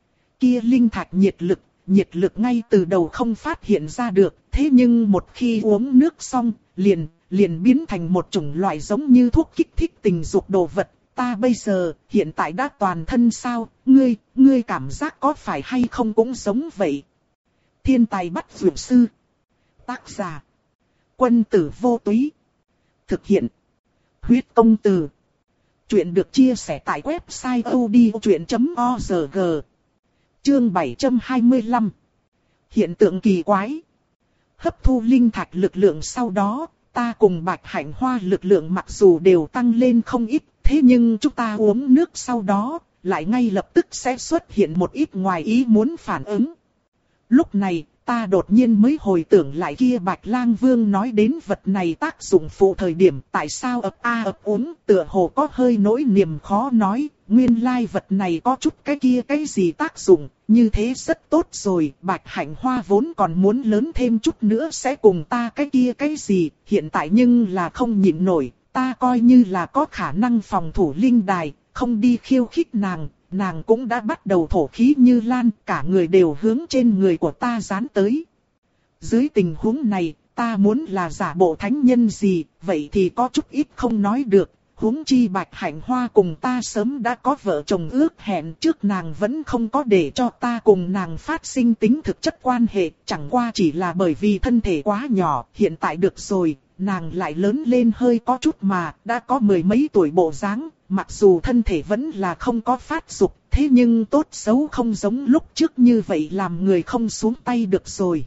Kia linh thạch nhiệt lực, nhiệt lực ngay từ đầu không phát hiện ra được, thế nhưng một khi uống nước xong, liền, liền biến thành một chủng loại giống như thuốc kích thích tình dục đồ vật. Ta bây giờ, hiện tại đã toàn thân sao, ngươi, ngươi cảm giác có phải hay không cũng giống vậy. Thiên tài bắt dược sư. Tác giả. Quân tử vô túy. Thực hiện. Huyết công từ. Chuyện được chia sẻ tại website odchuyện chấm org. Chương bảy trăm hai mươi lăm. Hiện tượng kỳ quái. Hấp thu linh thạch lực lượng sau đó, ta cùng Bạch Hạnh Hoa lực lượng mặc dù đều tăng lên không ít, thế nhưng chúng ta uống nước sau đó, lại ngay lập tức sẽ xuất hiện một ít ngoài ý muốn phản ứng. Lúc này, ta đột nhiên mới hồi tưởng lại kia Bạch Lang Vương nói đến vật này tác dụng phụ thời điểm, tại sao ập a ập uống, tựa hồ có hơi nỗi niềm khó nói, nguyên lai vật này có chút cái kia cái gì tác dụng, như thế rất tốt rồi. Bạch Hạnh Hoa vốn còn muốn lớn thêm chút nữa sẽ cùng ta cái kia cái gì, hiện tại nhưng là không nhịn nổi, ta coi như là có khả năng phòng thủ linh đài, không đi khiêu khích nàng. Nàng cũng đã bắt đầu thổ khí như lan, cả người đều hướng trên người của ta dán tới. Dưới tình huống này, ta muốn là giả bộ thánh nhân gì, vậy thì có chút ít không nói được. Huống chi Bạch Hạnh Hoa cùng ta sớm đã có vợ chồng ước hẹn, trước nàng vẫn không có để cho ta cùng nàng phát sinh tính thực chất quan hệ, chẳng qua chỉ là bởi vì thân thể quá nhỏ, hiện tại được rồi, nàng lại lớn lên hơi có chút mà, đã có mười mấy tuổi bộ dáng. Mặc dù thân thể vẫn là không có phát dục, thế nhưng tốt xấu không giống lúc trước như vậy làm người không xuống tay được rồi.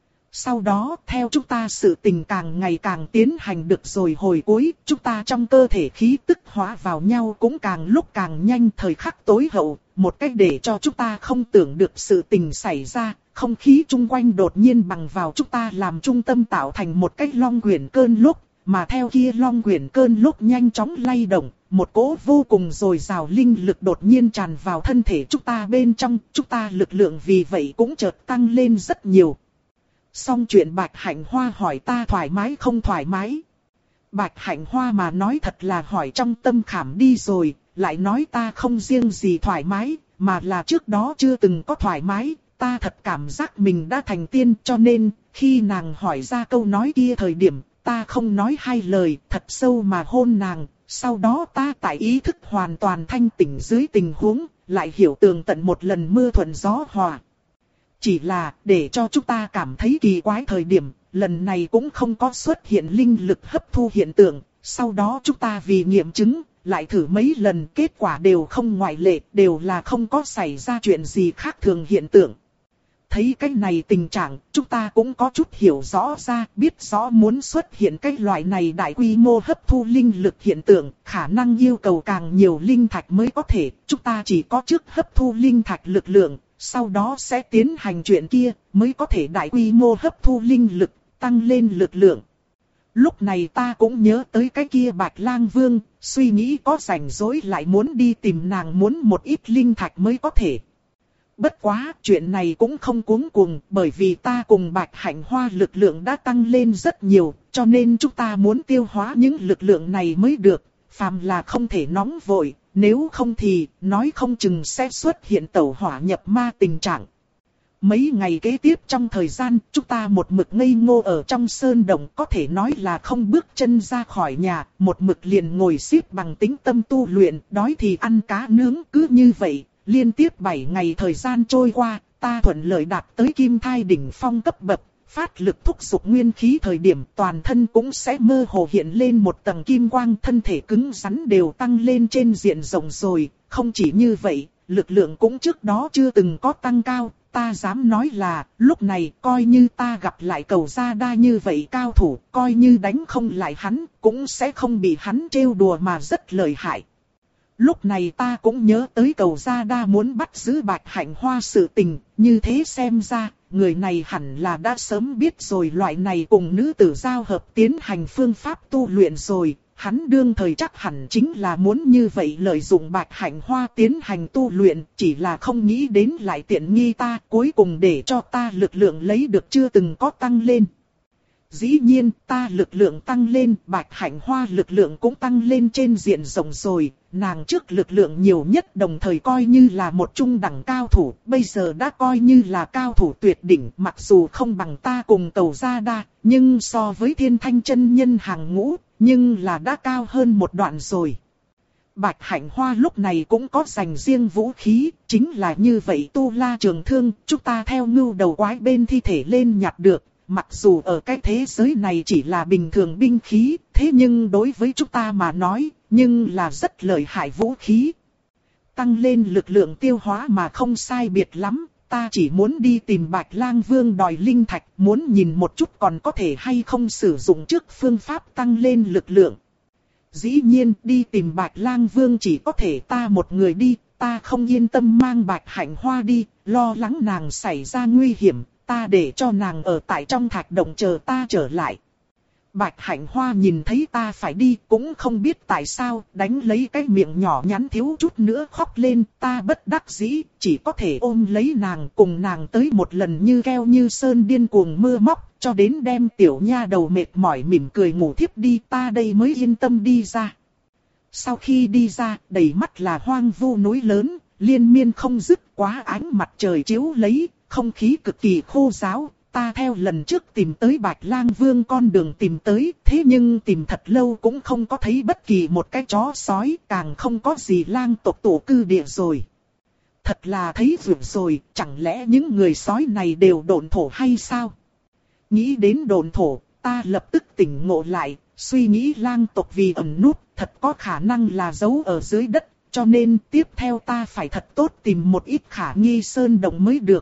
Sau đó, theo chúng ta sự tình càng ngày càng tiến hành được rồi hồi cuối, chúng ta trong cơ thể khí tức hóa vào nhau cũng càng lúc càng nhanh, thời khắc tối hậu, một cách để cho chúng ta không tưởng được sự tình xảy ra, không khí chung quanh đột nhiên bằng vào chúng ta làm trung tâm tạo thành một cái long quyển cơn lốc. Mà theo kia long quyển cơn lốc nhanh chóng lay động, một cỗ vô cùng dồi dào linh lực đột nhiên tràn vào thân thể chúng ta bên trong, chúng ta lực lượng vì vậy cũng chợt tăng lên rất nhiều. Xong chuyện Bạch Hạnh Hoa hỏi ta thoải mái không thoải mái. Bạch Hạnh Hoa mà nói thật là hỏi trong tâm khảm đi rồi, lại nói ta không riêng gì thoải mái, mà là trước đó chưa từng có thoải mái, ta thật cảm giác mình đã thành tiên, cho nên, khi nàng hỏi ra câu nói kia thời điểm, ta không nói hai lời, thật sâu mà hôn nàng, sau đó ta tại ý thức hoàn toàn thanh tỉnh dưới tình huống, lại hiểu tường tận một lần mưa thuận gió hòa. Chỉ là, để cho chúng ta cảm thấy kỳ quái thời điểm, lần này cũng không có xuất hiện linh lực hấp thu hiện tượng, sau đó chúng ta vì nghiệm chứng, lại thử mấy lần, kết quả đều không ngoại lệ, đều là không có xảy ra chuyện gì khác thường hiện tượng. Thấy cái này tình trạng, chúng ta cũng có chút hiểu rõ ra, biết rõ muốn xuất hiện cái loại này đại quy mô hấp thu linh lực hiện tượng, khả năng yêu cầu càng nhiều linh thạch mới có thể, chúng ta chỉ có trước hấp thu linh thạch lực lượng, sau đó sẽ tiến hành chuyện kia, mới có thể đại quy mô hấp thu linh lực, tăng lên lực lượng. Lúc này ta cũng nhớ tới cái kia Bạch Lang Vương, suy nghĩ có rảnh rỗi lại muốn đi tìm nàng muốn một ít linh thạch mới có thể. Bất quá, chuyện này cũng không cuống cuồng, bởi vì ta cùng Bạch Hạnh Hoa lực lượng đã tăng lên rất nhiều, cho nên chúng ta muốn tiêu hóa những lực lượng này mới được, phàm là không thể nóng vội, nếu không thì, nói không chừng sẽ xuất hiện tẩu hỏa nhập ma tình trạng. Mấy ngày kế tiếp trong thời gian, chúng ta một mực ngây ngô ở trong sơn động, có thể nói là không bước chân ra khỏi nhà, một mực liền ngồi xếp bằng tĩnh tâm tu luyện, đói thì ăn cá nướng, cứ như vậy. Liên tiếp bảy ngày thời gian trôi qua, ta thuận lợi đạt tới kim thai đỉnh phong cấp bậc, phát lực thúc giục nguyên khí thời điểm toàn thân cũng sẽ mơ hồ hiện lên một tầng kim quang, thân thể cứng rắn đều tăng lên trên diện rộng rồi. Không chỉ như vậy, lực lượng cũng trước đó chưa từng có tăng cao. Ta dám nói là, lúc này coi như ta gặp lại Cầu Gia Đa như vậy cao thủ, coi như đánh không lại hắn, cũng sẽ không bị hắn trêu đùa mà rất lợi hại. Lúc này ta cũng nhớ tới Cầu Gia Đa muốn bắt giữ Bạch Hạnh Hoa sự tình, như thế xem ra, người này hẳn là đã sớm biết rồi loại này cùng nữ tử giao hợp tiến hành phương pháp tu luyện rồi. Hắn đương thời chắc hẳn chính là muốn như vậy lợi dụng Bạch Hạnh Hoa tiến hành tu luyện, chỉ là không nghĩ đến lại tiện nghi ta, cuối cùng để cho ta lực lượng lấy được chưa từng có tăng lên. Dĩ nhiên, ta lực lượng tăng lên, Bạch Hạnh Hoa lực lượng cũng tăng lên trên diện rộng rồi, nàng trước lực lượng nhiều nhất đồng thời coi như là một trung đẳng cao thủ, bây giờ đã coi như là cao thủ tuyệt đỉnh, mặc dù không bằng ta cùng Cầu Gia Đa, nhưng so với Thiên Thanh chân nhân hàng ngũ, nhưng là đã cao hơn một đoạn rồi. Bạch Hạnh Hoa lúc này cũng có dành riêng vũ khí, chính là như vậy tu la trường thương, chúng ta theo ngưu đầu quái bên thi thể lên nhặt được. Mặc dù ở cái thế giới này chỉ là bình thường binh khí, thế nhưng đối với chúng ta mà nói, nhưng là rất lợi hại vũ khí. Tăng lên lực lượng tiêu hóa mà không sai biệt lắm, ta chỉ muốn đi tìm Bạch Lang Vương đòi linh thạch, muốn nhìn một chút còn có thể hay không sử dụng trước phương pháp tăng lên lực lượng. Dĩ nhiên đi tìm Bạch Lang Vương chỉ có thể ta một người đi, ta không yên tâm mang Bạch Hạnh Hoa đi, lo lắng nàng xảy ra nguy hiểm. Ta để cho nàng ở tại trong thạch động chờ ta trở lại. Bạch Hạnh Hoa nhìn thấy ta phải đi cũng không biết tại sao, đánh lấy cái miệng nhỏ nhắn thiếu chút nữa khóc lên. Ta bất đắc dĩ, chỉ có thể ôm lấy nàng cùng nàng tới một lần như keo như sơn điên cuồng mưa móc, cho đến đem tiểu nha đầu mệt mỏi mỉm cười ngủ thiếp đi, ta đây mới yên tâm đi ra. Sau khi đi ra, đầy mắt là hoang vu núi lớn, liên miên không dứt, quá ánh mặt trời chiếu lấy. Không khí cực kỳ khô ráo, ta theo lần trước tìm tới Bạch Lang Vương con đường tìm tới, thế nhưng tìm thật lâu cũng không có thấy bất kỳ một cái chó sói, càng không có gì lang tộc tổ cư địa rồi. Thật là thấy vượt rồi, chẳng lẽ những người sói này đều độn thổ hay sao? Nghĩ đến độn thổ, ta lập tức tỉnh ngộ lại, suy nghĩ lang tộc vì ẩn núp, thật có khả năng là giấu ở dưới đất, cho nên tiếp theo ta phải thật tốt tìm một ít khả nghi sơn động mới được.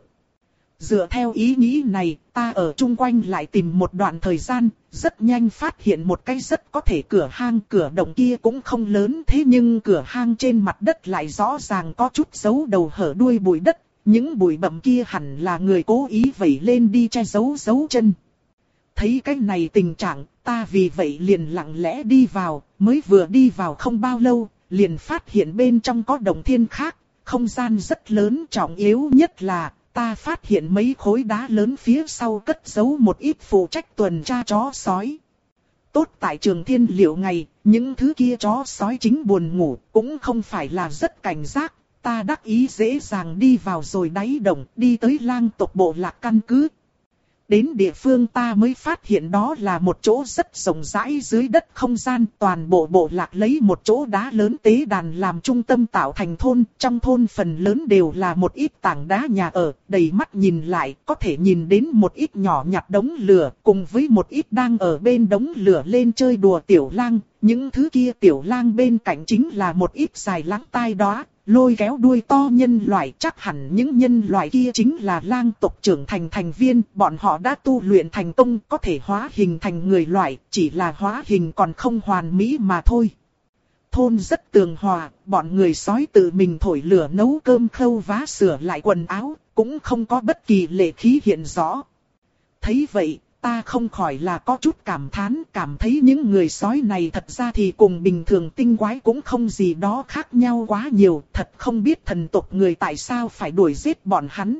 Dựa theo ý nghĩ này, ta ở chung quanh lại tìm một đoạn thời gian, rất nhanh phát hiện một cái rất có thể cửa hang, cửa động kia cũng không lớn, thế nhưng cửa hang trên mặt đất lại rõ ràng có chút dấu đầu hở đuôi bụi đất, những bụi bặm kia hẳn là người cố ý vẩy lên đi che giấu dấu chân. Thấy cái này tình trạng, ta vì vậy liền lặng lẽ đi vào, mới vừa đi vào không bao lâu, liền phát hiện bên trong có động thiên khác, không gian rất lớn, trọng yếu nhất là ta phát hiện mấy khối đá lớn phía sau cất giấu một ít phụ trách tuần tra chó sói. Tốt tại Trường Thiên Liệu ngày, những thứ kia chó sói chính buồn ngủ, cũng không phải là rất cảnh giác. Ta đắc ý dễ dàng đi vào rồi đáy động, đi tới lang tộc bộ lạc căn cứ. Đến địa phương ta mới phát hiện đó là một chỗ rất rộng rãi dưới đất không gian, toàn bộ bộ lạc lấy một chỗ đá lớn tế đàn làm trung tâm tạo thành thôn, trong thôn phần lớn đều là một ít tảng đá nhà ở, đầy mắt nhìn lại có thể nhìn đến một ít nhỏ nhặt đống lửa, cùng với một ít đang ở bên đống lửa lên chơi đùa tiểu lang, những thứ kia tiểu lang bên cạnh chính là một ít dài lắng tai đó. Lôi kéo đuôi to nhân loại, chắc hẳn những nhân loại kia chính là lang tộc trưởng thành thành viên, bọn họ đã tu luyện thành công, có thể hóa hình thành người loại, chỉ là hóa hình còn không hoàn mỹ mà thôi. Thôn rất tường hòa, bọn người sói tự mình thổi lửa nấu cơm khâu vá sửa lại quần áo, cũng không có bất kỳ lệ khí hiện rõ. Thấy vậy, ta không khỏi là có chút cảm thán, cảm thấy những người sói này thật ra thì cùng bình thường tinh quái cũng không gì đó khác nhau quá nhiều, thật không biết thần tộc người tại sao phải đuổi giết bọn hắn.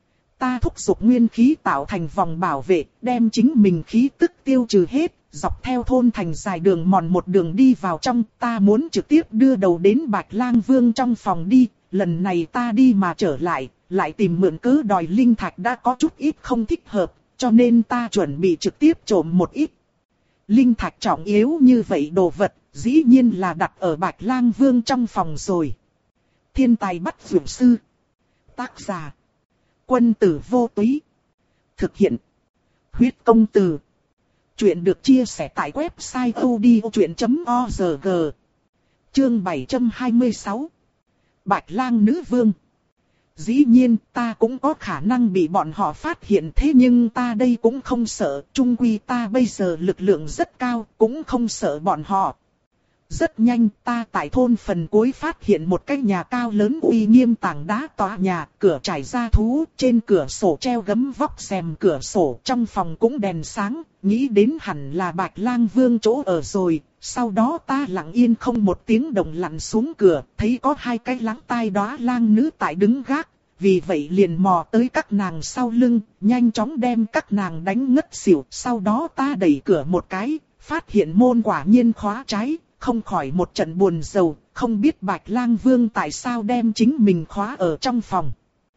Ta thúc giục nguyên khí tạo thành vòng bảo vệ, đem chính mình khí tức tiêu trừ hết, dọc theo thôn thành dài đường mòn một đường đi vào trong, ta muốn trực tiếp đưa đầu đến Bạch Lang Vương trong phòng đi, lần này ta đi mà trở lại, lại tìm mượn cớ đòi linh thạch đã có chút ít không thích hợp. Cho nên ta chuẩn bị trực tiếp trộm một ít. Linh thạch trọng yếu như vậy đồ vật, dĩ nhiên là đặt ở Bạch Lang Vương trong phòng rồi. Thiên tài bắt vượt sư. Tác giả. Quân tử vô túy. Thực hiện. Huyết công từ. Chuyện được chia sẻ tại website odchuyện chấm org. Chương bảy trăm hai mươi sáu. Bạch Lang nữ vương. Dĩ nhiên ta cũng có khả năng bị bọn họ phát hiện, thế nhưng ta đây cũng không sợ, chung quy ta bây giờ lực lượng rất cao, cũng không sợ bọn họ. Rất nhanh ta tại thôn phần cuối phát hiện một cái nhà cao lớn uy nghiêm tảng đá tòa nhà, cửa trải ra thú, trên cửa sổ treo gấm vóc rèm cửa sổ, trong phòng cũng đèn sáng, nghĩ đến hẳn là Bạch Lang Vương chỗ ở rồi. Sau đó ta lặng yên không một tiếng động lặn xuống cửa, thấy có hai cái lắng tai đóa lang nữ tại đứng gác, vì vậy liền mò tới các nàng sau lưng, nhanh chóng đem các nàng đánh ngất xỉu. Sau đó ta đẩy cửa một cái, phát hiện môn quả nhiên khóa trái, không khỏi một trận buồn rầu, không biết Bạch Lang Vương tại sao đem chính mình khóa ở trong phòng.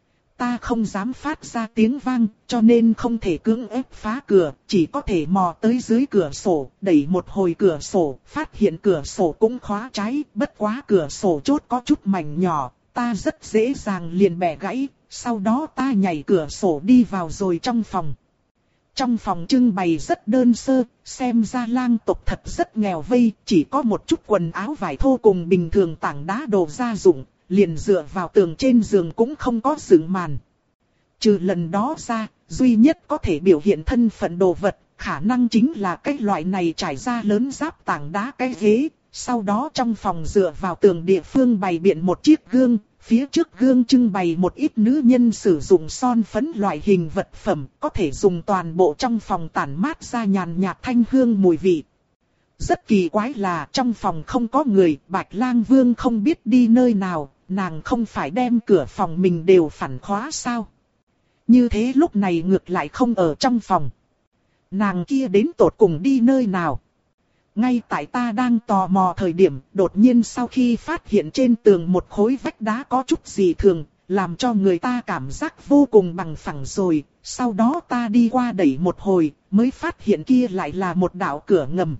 Ta không dám phát ra tiếng vang, cho nên không thể cưỡng ép phá cửa, chỉ có thể mò tới dưới cửa sổ, đẩy một hồi cửa sổ, phát hiện cửa sổ cũng khóa trái, bất quá cửa sổ chốt có chút mảnh nhỏ, ta rất dễ dàng liền bẻ gãy, sau đó ta nhảy cửa sổ đi vào rồi trong phòng. Trong phòng trưng bày rất đơn sơ, xem ra lang tộc thật rất nghèo vây, chỉ có một chút quần áo vải thô cùng bình thường tảng đá đồ gia dụng, liền dựa vào tường trên giường cũng không có dựng màn. Trừ lần đó ra, duy nhất có thể biểu hiện thân phận đồ vật, khả năng chính là cái loại này trải ra lớn giáp tảng đá cái ghế. Sau đó trong phòng dựa vào tường địa phương bày biện một chiếc gương, phía trước gương trưng bày một ít nữ nhân sử dụng son phấn loại hình vật phẩm, có thể dùng toàn bộ trong phòng tản mát ra nhàn nhạt thanh hương mùi vị. Rất kỳ quái là trong phòng không có người, Bạch Lang Vương không biết đi nơi nào, nàng không phải đem cửa phòng mình đều phản khóa sao? Như thế lúc này ngược lại không ở trong phòng. Nàng kia đến tột cùng đi nơi nào? Ngay tại ta đang tò mò thời điểm, đột nhiên sau khi phát hiện trên tường một khối vách đá có chút gì thường, làm cho người ta cảm giác vô cùng bằng phẳng rồi. Sau đó ta đi qua đẩy một hồi, mới phát hiện kia lại là một đạo cửa ngầm.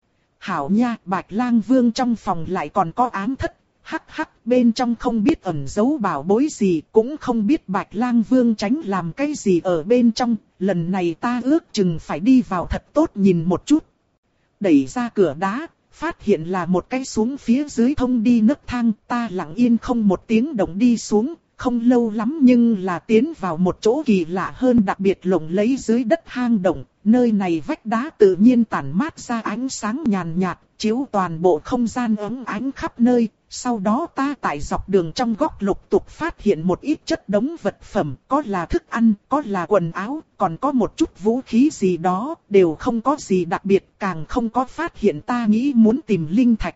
Hảo nha, Bạch Lang Vương trong phòng lại còn có ám thất, hắc hắc, bên trong không biết ẩn giấu bảo bối gì, cũng không biết Bạch Lang Vương tránh làm cái gì ở bên trong, lần này ta ước chừng phải đi vào thật tốt nhìn một chút. Đẩy ra cửa đá, phát hiện là một cái xuống phía dưới thông đi nấc thang, ta lặng yên không một tiếng động đi xuống, không lâu lắm nhưng là tiến vào một chỗ kỳ lạ hơn, đặc biệt lộng lẫy dưới đất hang động, nơi này vách đá tự nhiên tản mát ra ánh sáng nhàn nhạt, chiếu toàn bộ không gian ấm ánh khắp nơi. Sau đó ta tại dọc đường trong góc lục tục phát hiện một ít chất đống vật phẩm, có là thức ăn, có là quần áo, còn có một chút vũ khí gì đó, đều không có gì đặc biệt, càng không có phát hiện ta nghĩ muốn tìm linh thạch.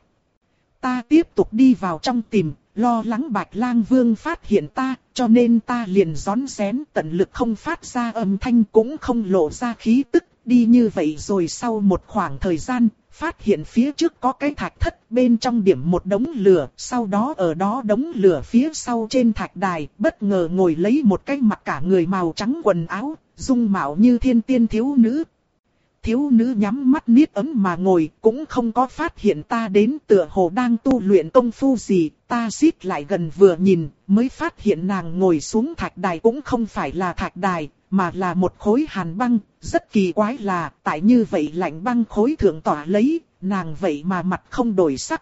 Ta tiếp tục đi vào trong tìm, lo lắng Bạch Lang Vương phát hiện ta, cho nên ta liền rón rén tận lực không phát ra âm thanh cũng không lộ ra khí tức, đi như vậy rồi sau một khoảng thời gian, phát hiện phía trước có cái thạch thất, bên trong điểm một đống lửa, sau đó ở đó đống lửa phía sau trên thạch đài, bất ngờ ngồi lấy một cái mặc cả người màu trắng quần áo, dung mạo như thiên tiên thiếu nữ. Thiếu nữ nhắm mắt niết ấm mà ngồi, cũng không có phát hiện ta đến, tựa hồ đang tu luyện công phu gì. Ta xít lại gần vừa nhìn, mới phát hiện nàng ngồi xuống thạch đài cũng không phải là thạch đài, mà là một khối hàn băng. Rất kỳ quái là, tại như vậy lạnh băng khối thượng tỏa lấy, nàng vậy mà mặt không đổi sắc.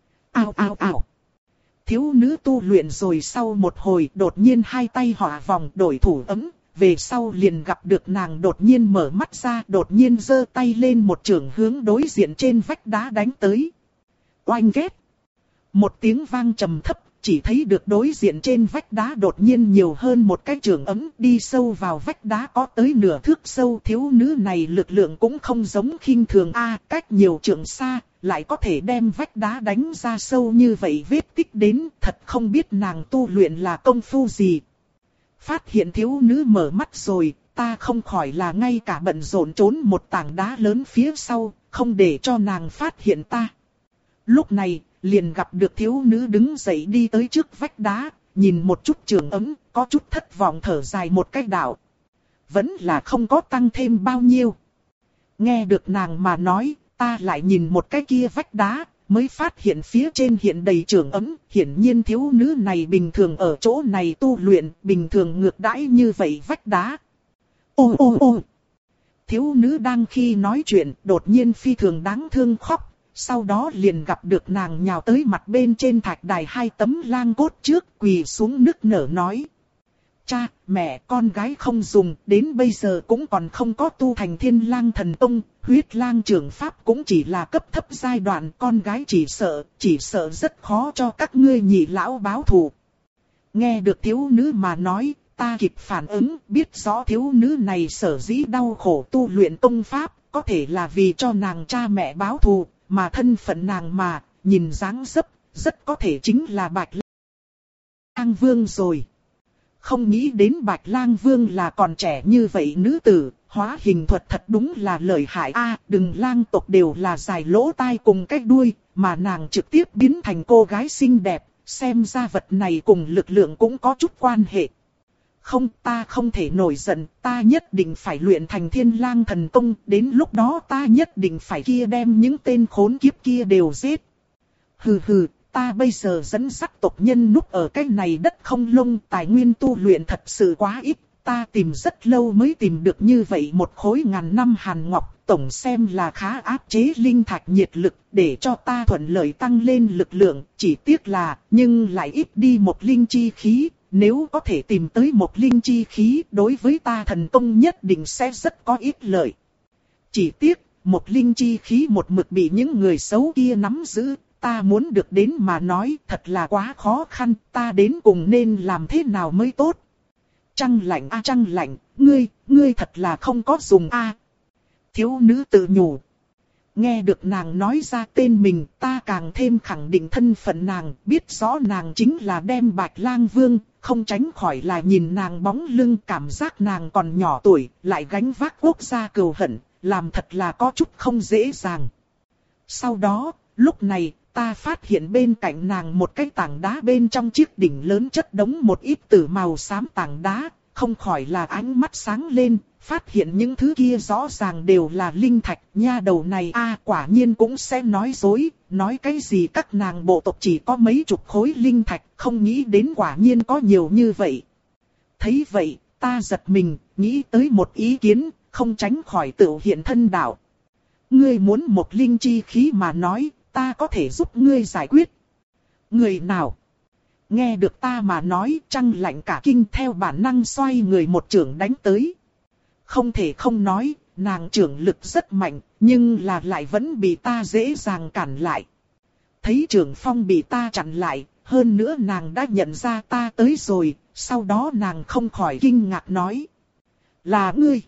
Ao ao ao. Thiếu nữ tu luyện rồi sau một hồi, đột nhiên hai tay hỏa vòng đổi thủ ấm. Về sau liền gặp được nàng đột nhiên mở mắt ra, đột nhiên giơ tay lên một chưởng hướng đối diện trên vách đá đánh tới. Oanh ghét. Một tiếng vang trầm thấp, chỉ thấy được đối diện trên vách đá đột nhiên nhiều hơn một cái chưởng ấm, đi sâu vào vách đá có tới nửa thước sâu. Thiếu nữ này lực lượng cũng không giống khinh thường a, cách nhiều chưởng xa, lại có thể đem vách đá đánh ra sâu như vậy vết tích đến, thật không biết nàng tu luyện là công phu gì. Phát hiện thiếu nữ mở mắt rồi, ta không khỏi là ngay cả bận rộn trốn một tảng đá lớn phía sau, không để cho nàng phát hiện ta. Lúc này, liền gặp được thiếu nữ đứng dậy đi tới trước vách đá, nhìn một chút trường ấm, có chút thất vọng thở dài một cái đạo. Vẫn là không có tăng thêm bao nhiêu. Nghe được nàng mà nói, ta lại nhìn một cái kia vách đá, mới phát hiện phía trên hiện đầy trường ấm, hiển nhiên thiếu nữ này bình thường ở chỗ này tu luyện, bình thường ngược đãi như vậy vách đá. Ô ô ô! Thiếu nữ đang khi nói chuyện, đột nhiên phi thường đáng thương khóc, sau đó liền gặp được nàng nhào tới mặt bên trên thạch đài hai tấm lang cốt trước, quỳ xuống nức nở nói. Cha, mẹ, con gái không dùng, đến bây giờ cũng còn không có tu thành Thiên Lang thần tông, huyết lang trưởng pháp cũng chỉ là cấp thấp giai đoạn, con gái chỉ sợ, chỉ sợ rất khó cho các ngươi nhị lão báo thù. Nghe được thiếu nữ mà nói, ta kịp phản ứng, biết rõ thiếu nữ này sở dĩ đau khổ tu luyện tông pháp, có thể là vì cho nàng cha mẹ báo thù, mà thân phận nàng mà, nhìn dáng dấp, rất có thể chính là Bạch Lang Vương rồi. Không nghĩ đến Bạch Lang Vương là còn trẻ như vậy nữ tử, hóa hình thuật thật đúng là lợi hại a. À, đừng lang tộc đều là dài lỗ tai cùng cái đuôi, mà nàng trực tiếp biến thành cô gái xinh đẹp, xem ra vật này cùng lực lượng cũng có chút quan hệ. Không, ta không thể nổi giận, ta nhất định phải luyện thành Thiên Lang thần công, đến lúc đó ta nhất định phải kia đem những tên khốn kiếp kia đều giết. Hừ hừ. Ta bây giờ dẫn dắt tộc nhân núp ở cái này đất không lông, tài nguyên tu luyện thật sự quá ít, ta tìm rất lâu mới tìm được như vậy một khối ngàn năm hàn ngọc, tổng xem là khá áp chế linh thạch nhiệt lực, để cho ta thuận lợi tăng lên lực lượng, chỉ tiếc là, nhưng lại ít đi một linh chi khí, nếu có thể tìm tới một linh chi khí, đối với ta thần công nhất định sẽ rất có ích lợi. Chỉ tiếc, một linh chi khí một mực bị những người xấu kia nắm giữ. Ta muốn được đến mà nói thật là quá khó khăn, ta đến cùng nên làm thế nào mới tốt. Trăng lạnh a à, trăng lạnh, ngươi, ngươi thật là không có dùng a. À. Thiếu nữ tự nhủ. Nghe được nàng nói ra tên mình, ta càng thêm khẳng định thân phận nàng, biết rõ nàng chính là đem Bạch Lang Vương, không tránh khỏi là nhìn nàng bóng lưng cảm giác nàng còn nhỏ tuổi, lại gánh vác quốc gia cừu hận, làm thật là có chút không dễ dàng. Sau đó, lúc này, ta phát hiện bên cạnh nàng một cái tảng đá bên trong chiếc đỉnh lớn chất đống một ít tử màu xám tảng đá, không khỏi là ánh mắt sáng lên, phát hiện những thứ kia rõ ràng đều là linh thạch, nha đầu này a à, quả nhiên cũng sẽ nói dối, nói cái gì các nàng bộ tộc chỉ có mấy chục khối linh thạch, không nghĩ đến quả nhiên có nhiều như vậy. Thấy vậy, ta giật mình, nghĩ tới một ý kiến, không tránh khỏi tự hiện thân đạo. Ngươi muốn một linh chi khí mà nói, ta có thể giúp ngươi giải quyết. Người nào? Nghe được ta mà nói, trăng lạnh cả kinh theo bản năng xoay người một chưởng đánh tới. Không thể không nói, nàng chưởng lực rất mạnh, nhưng là lại vẫn bị ta dễ dàng cản lại. Thấy chưởng phong bị ta chặn lại, hơn nữa nàng đã nhận ra ta tới rồi, sau đó nàng không khỏi kinh ngạc nói. Là ngươi?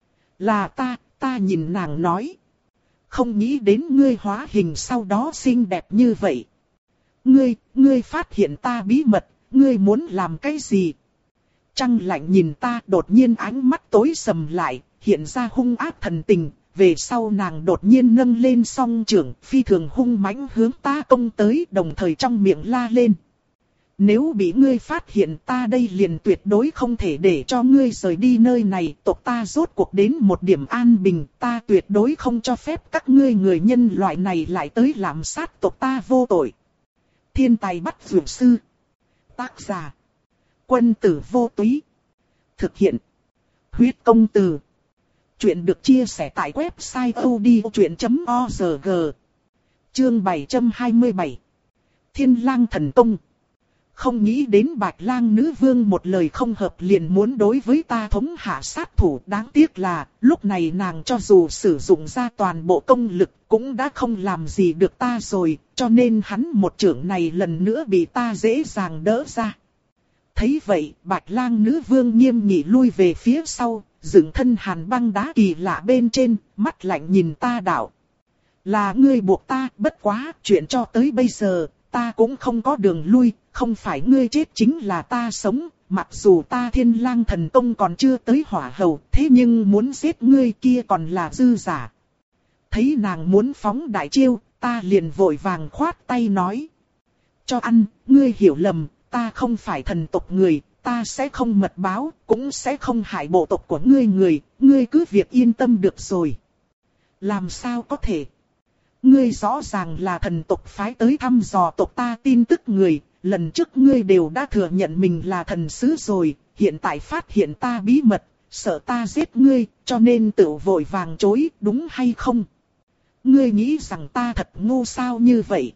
Là ta, ta nhìn nàng nói. Không nghĩ đến ngươi hóa hình sau đó xinh đẹp như vậy. Ngươi, ngươi phát hiện ta bí mật, ngươi muốn làm cái gì? Trăng lạnh nhìn ta đột nhiên ánh mắt tối sầm lại, hiện ra hung ác thần tình. Về sau nàng đột nhiên nâng lên song trưởng, phi thường hung mãnh hướng ta công tới, đồng thời trong miệng la lên. Nếu bị ngươi phát hiện ta đây liền tuyệt đối không thể để cho ngươi rời đi nơi này, tộc ta rốt cuộc đến một điểm an bình, ta tuyệt đối không cho phép các ngươi người nhân loại này lại tới làm sát tộc ta vô tội. Thiên tài bắt dược sư. Tác giả. Quân tử vô túy. Thực hiện. Huyết công từ. Chuyện được chia sẻ tại website odchuyện chấm org. Chương bảy trăm hai mươi bảy. Thiên Lang thần công. Không nghĩ đến Bạch Lang nữ vương một lời không hợp liền muốn đối với ta thống hạ sát thủ. Đáng tiếc là, lúc này nàng cho dù sử dụng ra toàn bộ công lực cũng đã không làm gì được ta rồi, cho nên hắn một chưởng này lần nữa bị ta dễ dàng đỡ ra. Thấy vậy, Bạch Lang nữ vương nghiêm nghị lui về phía sau, dựng thân hàn băng đá kỳ lạ bên trên, mắt lạnh nhìn ta đạo. Là ngươi buộc ta, bất quá, chuyện cho tới bây giờ, ta cũng không có đường lui, không phải ngươi chết chính là ta sống, mặc dù ta Thiên Lang thần công còn chưa tới hỏa hầu, thế nhưng muốn giết ngươi kia còn là dư giả. Thấy nàng muốn phóng đại chiêu, ta liền vội vàng khoát tay nói. Cho ăn, ngươi hiểu lầm, ta không phải thần tộc người, ta sẽ không mật báo, cũng sẽ không hại bộ tộc của ngươi người, ngươi cứ việc yên tâm được rồi. Làm sao có thể? Ngươi rõ ràng là thần tộc phái tới thăm dò tộc ta tin tức người, lần trước ngươi đều đã thừa nhận mình là thần sứ rồi, hiện tại phát hiện ta bí mật, sợ ta giết ngươi, cho nên tự vội vàng chối, đúng hay không? Ngươi nghĩ rằng ta thật ngu sao như vậy?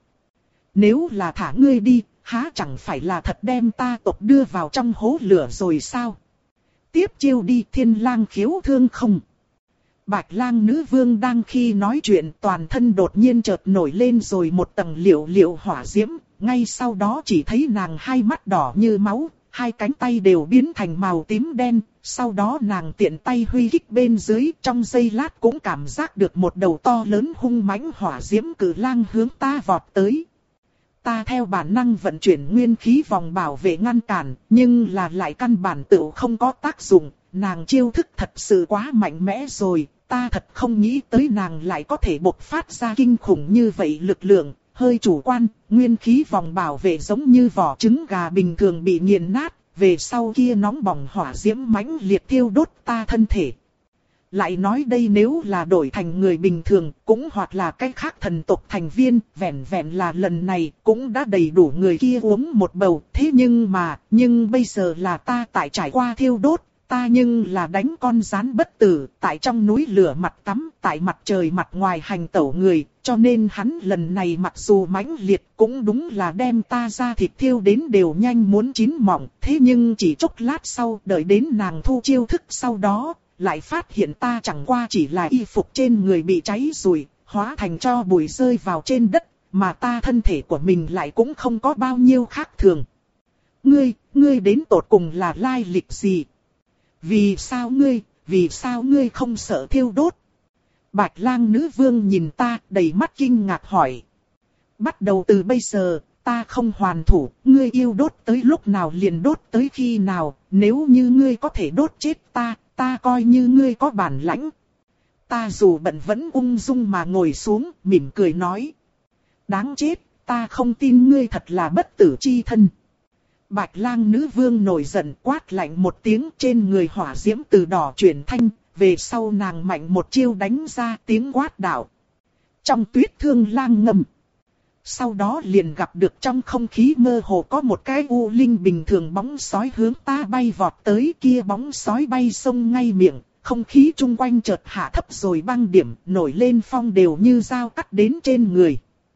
Nếu là thả ngươi đi, há chẳng phải là thật đem ta tộc đưa vào trong hố lửa rồi sao? Tiếp chiêu đi, Thiên Lang khiếu thương không? Bạch Lang nữ vương đang khi nói chuyện, toàn thân đột nhiên chợt nổi lên rồi một tầng liệu liệu hỏa diễm, ngay sau đó chỉ thấy nàng hai mắt đỏ như máu, hai cánh tay đều biến thành màu tím đen, sau đó nàng tiện tay huy kích bên dưới, trong giây lát cũng cảm giác được một đầu to lớn hung mãnh hỏa diễm cử lang hướng ta vọt tới. Ta theo bản năng vận chuyển nguyên khí vòng bảo vệ ngăn cản, nhưng là lại căn bản tự không có tác dụng, nàng chiêu thức thật sự quá mạnh mẽ rồi, ta thật không nghĩ tới nàng lại có thể bộc phát ra kinh khủng như vậy lực lượng, hơi chủ quan, nguyên khí vòng bảo vệ giống như vỏ trứng gà bình thường bị nghiền nát, về sau kia nóng bỏng hỏa diễm mãnh liệt thiêu đốt ta thân thể. Lại nói đây nếu là đổi thành người bình thường, cũng hoặc là cái khác thần tộc thành viên, vẹn vẹn là lần này cũng đã đầy đủ người kia uống một bầu. Thế nhưng mà, nhưng bây giờ là ta tại trải qua thiêu đốt, ta nhưng là đánh con rắn bất tử, tại trong núi lửa mặt tắm, tại mặt trời mặt ngoài hành tẩu người, cho nên hắn lần này mặc dù mãnh liệt cũng đúng là đem ta ra thịt thiêu đến đều nhanh muốn chín mọng. Thế nhưng chỉ chốc lát sau, đợi đến nàng thu chiêu thức sau đó, lại phát hiện ta chẳng qua chỉ là y phục trên người bị cháy rụi, hóa thành tro bụi rơi vào trên đất, mà ta thân thể của mình lại cũng không có bao nhiêu khác thường. Ngươi, ngươi đến tột cùng là lai lịch gì? Vì sao ngươi, vì sao ngươi không sợ thiêu đốt? Bạch Lang nữ vương nhìn ta, đầy mắt kinh ngạc hỏi. Bắt đầu từ bây giờ, ta không hoàn thủ, ngươi yêu đốt tới lúc nào liền đốt tới khi nào, nếu như ngươi có thể đốt chết ta, ta coi như ngươi có bản lãnh. Ta dù bận vẫn ung dung mà ngồi xuống, mỉm cười nói. Đáng chết, ta không tin ngươi thật là bất tử chi thân. Bạch Lang nữ vương nổi giận quát lạnh một tiếng, trên người hỏa diễm từ đỏ chuyển thanh, về sau nàng mạnh một chiêu đánh ra tiếng quát đạo. Trong tuyết thương lang ngầm. Sau đó liền gặp được trong không khí mơ hồ có một cái u linh bình thường bóng sói hướng ta bay vọt tới, kia bóng sói bay xông ngay miệng, không khí chung quanh chợt hạ thấp rồi băng điểm, nổi lên phong đều như dao cắt đến trên người.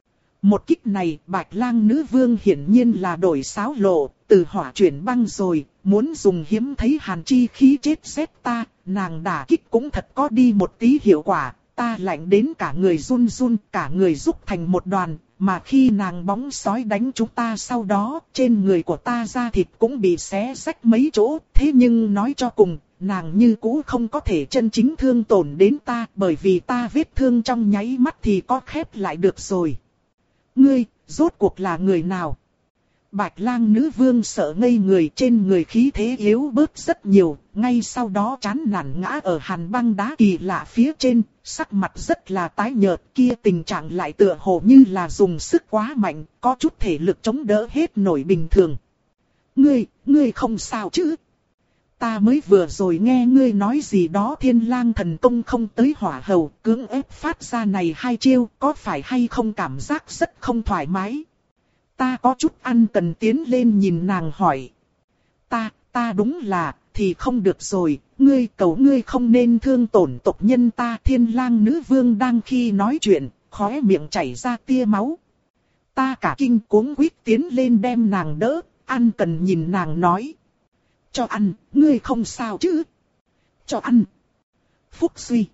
Một kích này, Bạch Lang nữ vương hiển nhiên là đổi xáo lộ, từ hỏa chuyển băng rồi, muốn dùng hiếm thấy hàn chi khí chết xét ta, nàng đả kích cũng thật có đi một tí hiệu quả, ta lạnh đến cả người run run, cả người rúc thành một đoàn, mà khi nàng bóng sói đánh chúng ta sau đó, trên người của ta da thịt cũng bị xé rách mấy chỗ, thế nhưng nói cho cùng, nàng như cũ không có thể chân chính thương tổn đến ta, bởi vì ta vết thương trong nháy mắt thì có khép lại được rồi. Ngươi, rốt cuộc là người nào? Bạch Lang nữ vương sợ ngây người, trên người khí thế yếu bớt rất nhiều, ngay sau đó chán nản ngã ở hàn băng đá kỳ lạ phía trên, sắc mặt rất là tái nhợt, kia tình trạng lại tựa hồ như là dùng sức quá mạnh, có chút thể lực chống đỡ hết nổi bình thường. Ngươi, ngươi không sao chứ? Ta mới vừa rồi nghe ngươi nói gì đó Thiên Lang thần công không tới hỏa hầu, cưỡng ép phát ra này hai chiêu, có phải hay không cảm giác rất không thoải mái? Ta có chút ăn cần tiến lên nhìn nàng hỏi. Ta, ta đúng là, thì không được rồi, ngươi cầu ngươi không nên thương tổn tộc nhân ta. Thiên Lang nữ vương đang khi nói chuyện, khóe miệng chảy ra tia máu. Ta cả kinh cuống quýt tiến lên đem nàng đỡ, ăn cần nhìn nàng nói. Cho ăn, ngươi không sao chứ? Cho ăn. Phúc suy.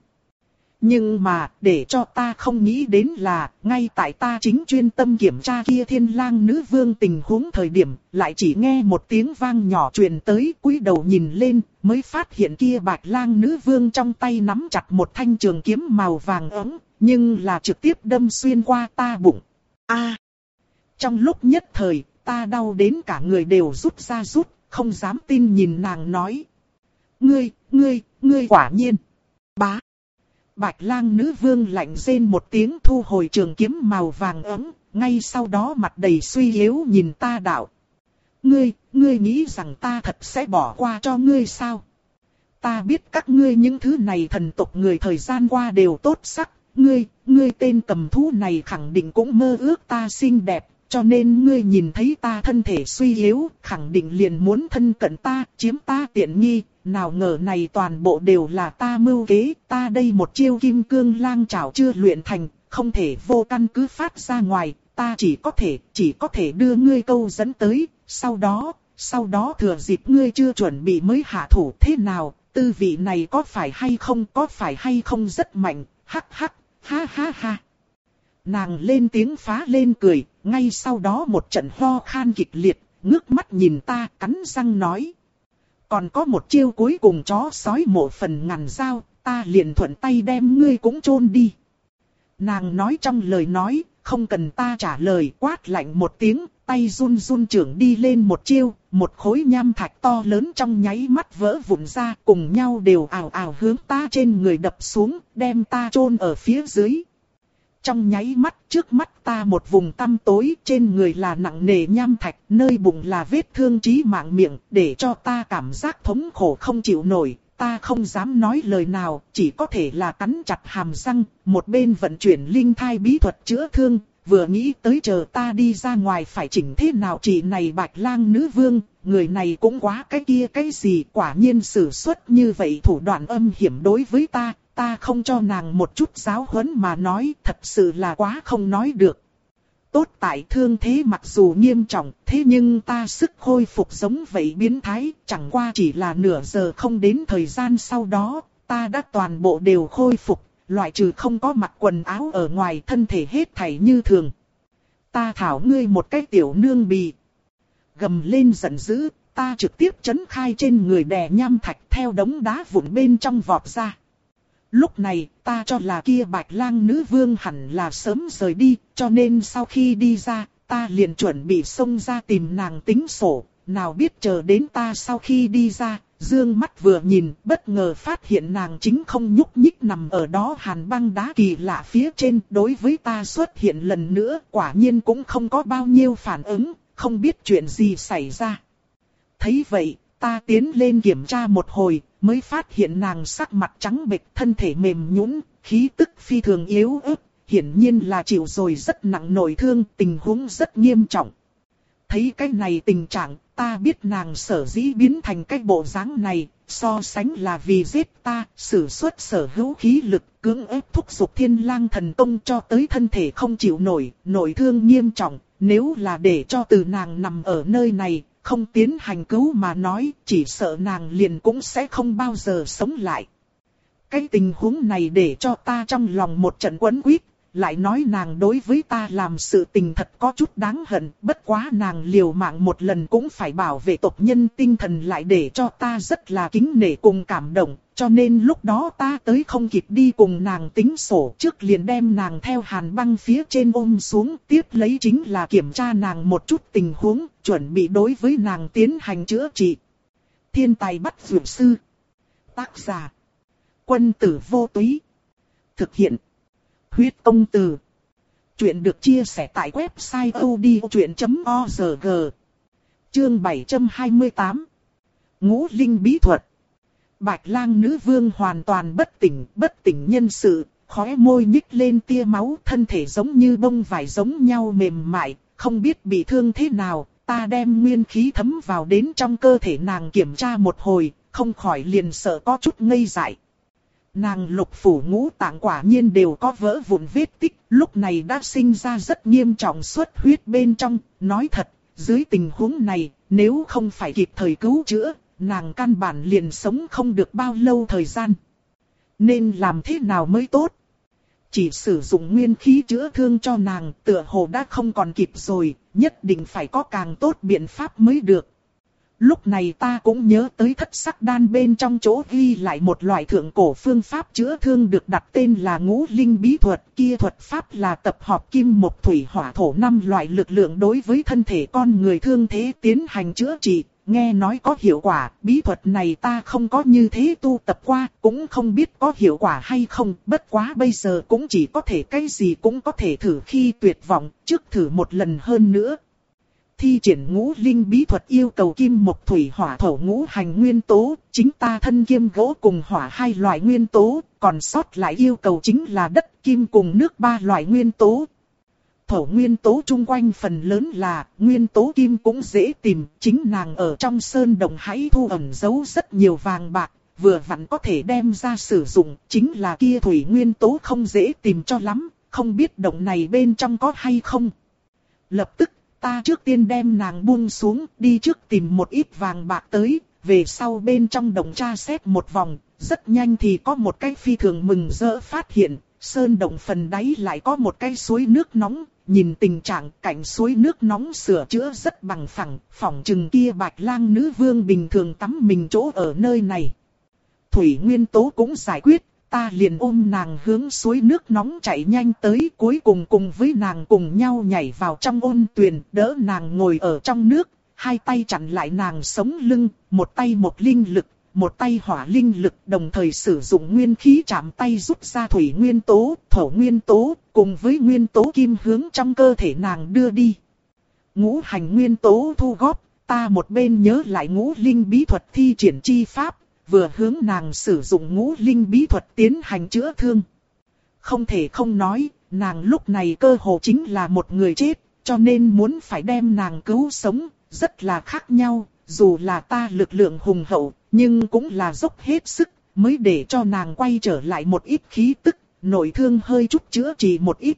Nhưng mà, để cho ta không nghĩ đến là, ngay tại ta chính chuyên tâm kiểm tra kia Thiên Lang nữ vương tình huống thời điểm, lại chỉ nghe một tiếng vang nhỏ truyền tới, cúi đầu nhìn lên, mới phát hiện kia Bạch Lang nữ vương trong tay nắm chặt một thanh trường kiếm màu vàng ấm, nhưng là trực tiếp đâm xuyên qua ta bụng. A! À, trong lúc nhất thời, ta đau đến cả người đều rút ra rút, không dám tin nhìn nàng nói. Ngươi, ngươi, ngươi quả nhiên. Bá! Bạch Lang nữ vương lạnh rên một tiếng thu hồi trường kiếm màu vàng ấm, ngay sau đó mặt đầy suy yếu nhìn ta đạo. Ngươi, ngươi nghĩ rằng ta thật sẽ bỏ qua cho ngươi sao? Ta biết các ngươi những thứ này thần tộc người thời gian qua đều tốt sắc, ngươi, ngươi tên cầm thú này khẳng định cũng mơ ước ta xinh đẹp, cho nên ngươi nhìn thấy ta thân thể suy yếu, khẳng định liền muốn thân cận ta, chiếm ta tiện nghi, nào ngờ này toàn bộ đều là ta mưu kế, ta đây một chiêu kim cương lang chảo chưa luyện thành, không thể vô căn cứ phát ra ngoài, ta chỉ có thể, chỉ có thể đưa ngươi câu dẫn tới, sau đó, sau đó thừa dịp ngươi chưa chuẩn bị mới hạ thủ thế nào, tư vị này có phải hay không, có phải hay không rất mạnh, hắc hắc, ha ha ha. Nàng lên tiếng phá lên cười, ngay sau đó một trận ho khan kịch liệt, ngước mắt nhìn ta, cắn răng nói. Còn có một chiêu cuối cùng chó sói mổ phần ngàn dao, ta liền thuận tay đem ngươi cũng chôn đi. Nàng nói trong lời nói, không cần ta trả lời, quát lạnh một tiếng, tay run run trưởng đi lên một chiêu, một khối nham thạch to lớn trong nháy mắt vỡ vụn ra, cùng nhau đều ào ào hướng ta trên người đập xuống, đem ta chôn ở phía dưới. Trong nháy mắt, trước mắt ta một vùng tăm tối, trên người là nặng nề nham thạch, nơi bụng là vết thương chí mạng miệng, để cho ta cảm giác thống khổ không chịu nổi. Ta không dám nói lời nào, chỉ có thể là cắn chặt hàm răng, một bên vận chuyển linh thai bí thuật chữa thương, vừa nghĩ tới chờ ta đi ra ngoài phải chỉnh thế nào chị này Bạch Lang nữ vương, người này cũng quá cái kia cái gì, quả nhiên sử xuất như vậy thủ đoạn âm hiểm đối với ta, ta không cho nàng một chút giáo huấn mà nói, thật sự là quá không nói được. Tốt tại thương thế mặc dù nghiêm trọng, thế nhưng ta sức khôi phục giống vậy biến thái, chẳng qua chỉ là nửa giờ không đến thời gian sau đó, ta đã toàn bộ đều khôi phục, loại trừ không có mặc quần áo ở ngoài, thân thể hết thảy như thường. Ta thảo ngươi một cái tiểu nương bì. Gầm lên giận dữ, ta trực tiếp chấn khai trên người đè nham thạch theo đống đá vụn bên trong vọt ra. Lúc này, ta cho là kia Bạch Lang nữ vương hẳn là sớm rời đi, cho nên sau khi đi ra, ta liền chuẩn bị xông ra tìm nàng tính sổ. Nào biết chờ đến ta sau khi đi ra, dương mắt vừa nhìn, bất ngờ phát hiện nàng chính không nhúc nhích nằm ở đó hàn băng đá kỳ lạ phía trên. Đối với ta xuất hiện lần nữa, quả nhiên cũng không có bao nhiêu phản ứng, không biết chuyện gì xảy ra. Thấy vậy, ta tiến lên kiểm tra một hồi, mới phát hiện nàng sắc mặt trắng bệch, thân thể mềm nhũn, khí tức phi thường yếu ớt, hiển nhiên là chịu rồi rất nặng nội thương, tình huống rất nghiêm trọng. Thấy cái này tình trạng, ta biết nàng sở dĩ biến thành cái bộ dáng này, so sánh là vì giết ta, sử xuất sở hữu khí lực, cưỡng ép thúc giục Thiên Lang thần công cho tới thân thể không chịu nổi, nội thương nghiêm trọng, nếu là để cho từ nàng nằm ở nơi này, không tiến hành cứu mà nói, chỉ sợ nàng liền cũng sẽ không bao giờ sống lại. Cái tình huống này để cho ta trong lòng một trận quấn quýt, lại nói nàng đối với ta làm sự tình thật có chút đáng hận, bất quá nàng liều mạng một lần cũng phải bảo vệ tộc nhân, tinh thần lại để cho ta rất là kính nể cùng cảm động, cho nên lúc đó ta tới không kịp đi cùng nàng tính sổ, trước liền đem nàng theo hàn băng phía trên ôm xuống, tiếp lấy chính là kiểm tra nàng một chút tình huống, chuẩn bị đối với nàng tiến hành chữa trị. Thiên tài bắt dược sư. Tác giả: Quân tử vô túy. Thực hiện: Huyết công từ. Chuyện được chia sẻ tại website odchuyện chấm org. Chương bảy trăm hai mươi tám. Ngũ linh bí thuật. Bạch Lang nữ vương hoàn toàn bất tỉnh, bất tỉnh nhân sự, khóe môi nhích lên tia máu, thân thể giống như bông vải giống nhau mềm mại, không biết bị thương thế nào. Ta đem nguyên khí thấm vào đến trong cơ thể nàng kiểm tra một hồi, không khỏi liền sợ có chút ngây dại. Nàng lục phủ ngũ tạng quả nhiên đều có vỡ vụn vết tích, lúc này đã sinh ra rất nghiêm trọng xuất huyết bên trong. Nói thật, dưới tình huống này, nếu không phải kịp thời cứu chữa, nàng căn bản liền sống không được bao lâu thời gian. Nên làm thế nào mới tốt? Chỉ sử dụng nguyên khí chữa thương cho nàng, tựa hồ đã không còn kịp rồi, nhất định phải có càng tốt biện pháp mới được. Lúc này ta cũng nhớ tới thất sắc đan bên trong chỗ ghi lại một loại thượng cổ phương pháp chữa thương được đặt tên là ngũ linh bí thuật. Kia thuật pháp là tập hợp kim mộc thủy hỏa thổ năm loại lực lượng đối với thân thể con người thương thế tiến hành chữa trị. Nghe nói có hiệu quả, bí thuật này ta không có như thế tu tập qua, cũng không biết có hiệu quả hay không, bất quá bây giờ cũng chỉ có thể cái gì cũng có thể thử khi tuyệt vọng, trước thử một lần hơn nữa. thi triển ngũ linh bí thuật yêu cầu kim mộc thủy hỏa thổ ngũ hành nguyên tố, chính ta thân kiêm gỗ cùng hỏa hai loại nguyên tố, còn sót lại yêu cầu chính là đất kim cùng nước ba loại nguyên tố. Thổ nguyên tố chung quanh phần lớn là, nguyên tố kim cũng dễ tìm, chính nàng ở trong sơn đồng hãy thu ẩn giấu rất nhiều vàng bạc, vừa vặn có thể đem ra sử dụng, chính là kia thủy nguyên tố không dễ tìm cho lắm, không biết động này bên trong có hay không. Lập tức, ta trước tiên đem nàng buông xuống, đi trước tìm một ít vàng bạc tới, về sau bên trong động tra xét một vòng, rất nhanh thì có một cái phi thường mừng rỡ phát hiện, sơn động phần đáy lại có một cái suối nước nóng, nhìn tình trạng cạnh suối nước nóng sửa chữa rất bằng phẳng, phỏng chừng kia Bạch Lang nữ vương bình thường tắm mình chỗ ở nơi này. Thủy nguyên tố cũng giải quyết, ta liền ôm nàng hướng suối nước nóng chạy nhanh tới, cuối cùng cùng với nàng cùng nhau nhảy vào trong ôn tuyền, đỡ nàng ngồi ở trong nước, hai tay chặn lại nàng sống lưng, một tay một linh lực, một tay hỏa linh lực, đồng thời sử dụng nguyên khí chạm tay rút ra thủy nguyên tố, thổ nguyên tố, cùng với nguyên tố kim hướng trong cơ thể nàng đưa đi. Ngũ hành nguyên tố thu góp, ta một bên nhớ lại ngũ linh bí thuật thi triển chi pháp, vừa hướng nàng sử dụng ngũ linh bí thuật tiến hành chữa thương. Không thể không nói, nàng lúc này cơ hồ chính là một người chết, cho nên muốn phải đem nàng cứu sống, rất là khác nhau, dù là ta lực lượng hùng hậu, nhưng cũng là dốc hết sức, mới để cho nàng quay trở lại một ít khí tức, nội thương hơi chút chữa trị một ít.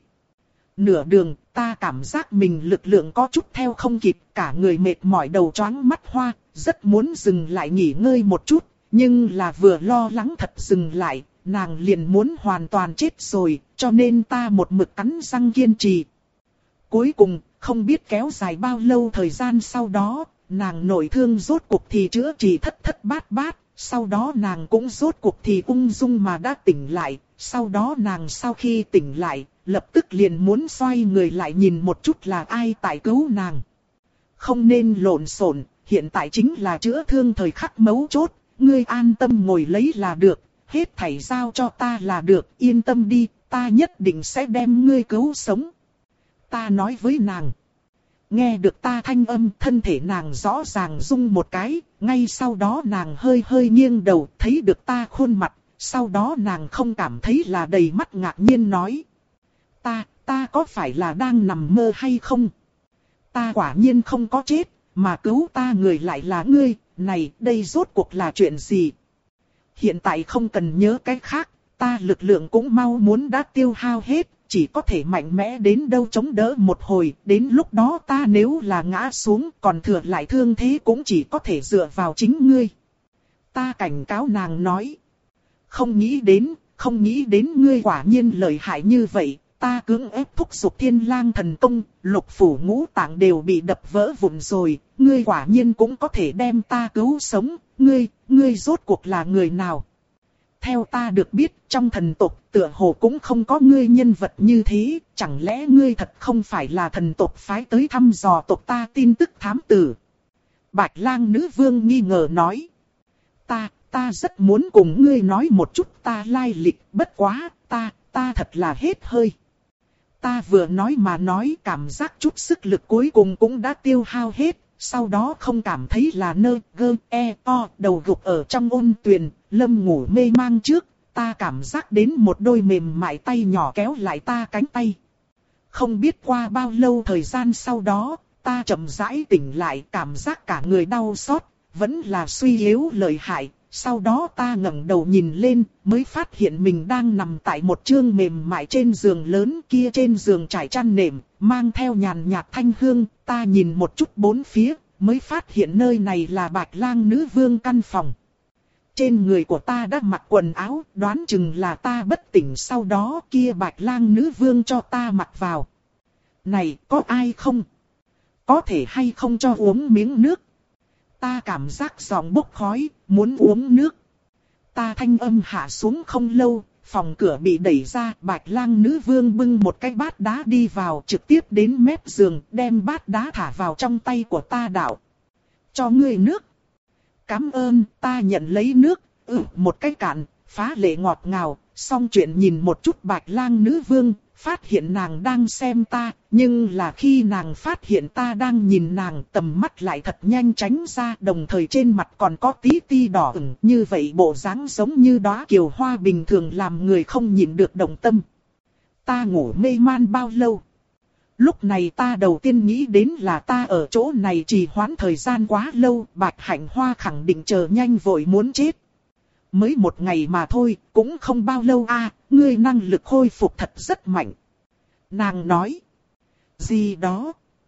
Nửa đường, ta cảm giác mình lực lượng có chút theo không kịp, cả người mệt mỏi đầu choáng mắt hoa, rất muốn dừng lại nghỉ ngơi một chút, nhưng là vừa lo lắng thật dừng lại, nàng liền muốn hoàn toàn chết rồi, cho nên ta một mực cắn răng kiên trì. Cuối cùng, không biết kéo dài bao lâu thời gian sau đó, nàng nội thương rốt cuộc thì chữa trị thất thất bát bát, sau đó nàng cũng rốt cuộc thì ung dung mà đã tỉnh lại, sau đó nàng sau khi tỉnh lại, lập tức liền muốn xoay người lại nhìn một chút là ai tại cứu nàng. Không nên lộn xộn, hiện tại chính là chữa thương thời khắc mấu chốt, ngươi an tâm ngồi lấy là được, hết thảy giao cho ta là được, yên tâm đi, ta nhất định sẽ đem ngươi cứu sống. Ta nói với nàng. Nghe được ta thanh âm, thân thể nàng rõ ràng rung một cái, ngay sau đó nàng hơi hơi nghiêng đầu, thấy được ta khuôn mặt, sau đó nàng không cảm thấy là đầy mắt ngạc nhiên nói. Ta, ta có phải là đang nằm mơ hay không? Ta quả nhiên không có chết, mà cứu ta người lại là ngươi, này, đây rốt cuộc là chuyện gì? Hiện tại không cần nhớ cái khác, ta lực lượng cũng mau muốn đã tiêu hao hết. Chỉ có thể mạnh mẽ đến đâu chống đỡ một hồi, đến lúc đó ta nếu là ngã xuống còn thừa lại thương thế cũng chỉ có thể dựa vào chính ngươi. Ta cảnh cáo nàng nói. Không nghĩ đến, không nghĩ đến ngươi quả nhiên lợi hại như vậy, ta cưỡng ép thúc giục thiên lang thần công, lục phủ ngũ tạng đều bị đập vỡ vụn rồi, ngươi quả nhiên cũng có thể đem ta cứu sống, ngươi, ngươi rốt cuộc là người nào? Theo ta được biết, trong thần tộc tựa hồ cũng không có ngươi nhân vật như thế, chẳng lẽ ngươi thật không phải là thần tộc phái tới thăm dò tộc ta tin tức thám tử? Bạch Lang nữ vương nghi ngờ nói. Ta, ta rất muốn cùng ngươi nói một chút ta lai lịch, bất quá, ta, ta thật là hết hơi. Ta vừa nói mà nói cảm giác chút sức lực cuối cùng cũng đã tiêu hao hết, sau đó không cảm thấy là nơ, gơ, e, o, đầu gục ở trong ôn tuyền, lâm ngủ mê mang trước, ta cảm giác đến một đôi mềm mại tay nhỏ kéo lại ta cánh tay. Không biết qua bao lâu thời gian sau đó, ta chậm rãi tỉnh lại cảm giác cả người đau xót, vẫn là suy yếu lợi hại. Sau đó ta ngẩng đầu nhìn lên, mới phát hiện mình đang nằm tại một chương mềm mại trên giường lớn kia, trên giường trải chăn nệm, mang theo nhàn nhạt thanh hương. Ta nhìn một chút bốn phía, mới phát hiện nơi này là Bạch Lang nữ vương căn phòng. Trên người của ta đã mặc quần áo, đoán chừng là ta bất tỉnh sau đó kia Bạch Lang nữ vương cho ta mặc vào. Này, có ai không? Có thể hay không cho uống miếng nước? Ta cảm giác giọng bốc khói, muốn uống nước. Ta thanh âm hạ xuống không lâu, phòng cửa bị đẩy ra, Bạch Lang nữ vương bưng một cái bát đá đi vào, trực tiếp đến mép giường, đem bát đá thả vào trong tay của ta đạo. Cho ngươi nước. Cảm ơn, ta nhận lấy nước, ừ, một cái cạn, phá lệ ngọt ngào, xong chuyện nhìn một chút Bạch Lang nữ vương, phát hiện nàng đang xem ta, nhưng là khi nàng phát hiện ta đang nhìn nàng, tầm mắt lại thật nhanh tránh ra, đồng thời trên mặt còn có tí ti đỏ ửng, như vậy bộ dáng giống như đóa kiều hoa bình thường làm người không nhịn được động tâm. Ta ngủ mê man bao lâu? Lúc này ta đầu tiên nghĩ đến là ta ở chỗ này trì hoãn thời gian quá lâu, Bạch Hạnh Hoa khẳng định chờ nhanh vội muốn chết. Mới một ngày mà thôi, cũng không bao lâu a, à, ngươi năng lực khôi phục thật rất mạnh. Nàng nói. Gì đó?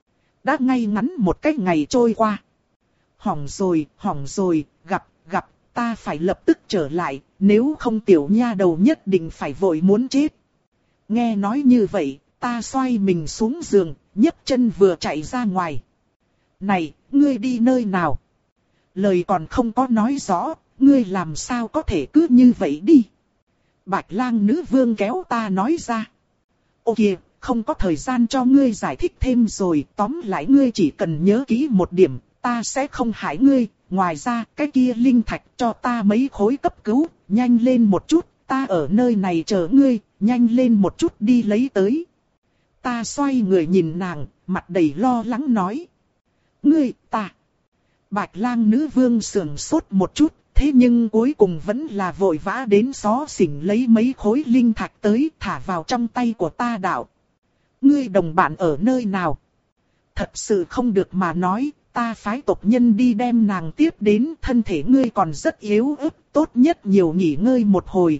Đã ngay ngắn một cái ngày trôi qua. Hỏng rồi, hỏng rồi, gặp, gặp, ta phải lập tức trở lại, nếu không tiểu nha đầu nhất định phải vội muốn chết. Nghe nói như vậy, ta xoay mình xuống giường, nhấc chân vừa chạy ra ngoài. Này, ngươi đi nơi nào? Lời còn không có nói rõ, ngươi làm sao có thể cứ như vậy đi? Bạch Lang nữ vương kéo ta nói ra. Ô kìa, không có thời gian cho ngươi giải thích thêm rồi, tóm lại ngươi chỉ cần nhớ kỹ một điểm, ta sẽ không hại ngươi, ngoài ra cái kia linh thạch cho ta mấy khối cấp cứu, nhanh lên một chút, ta ở nơi này chờ ngươi, nhanh lên một chút đi lấy tới. Ta xoay người nhìn nàng, mặt đầy lo lắng nói. Ngươi, ta. Bạch Lang nữ vương sườn sốt một chút, thế nhưng cuối cùng vẫn là vội vã đến xó xỉnh lấy mấy khối linh thạch tới thả vào trong tay của ta đạo. Ngươi đồng bạn ở nơi nào? Thật sự không được mà nói, ta phái tộc nhân đi đem nàng tiếp đến, thân thể ngươi còn rất yếu ớt, tốt nhất nhiều nghỉ ngơi một hồi.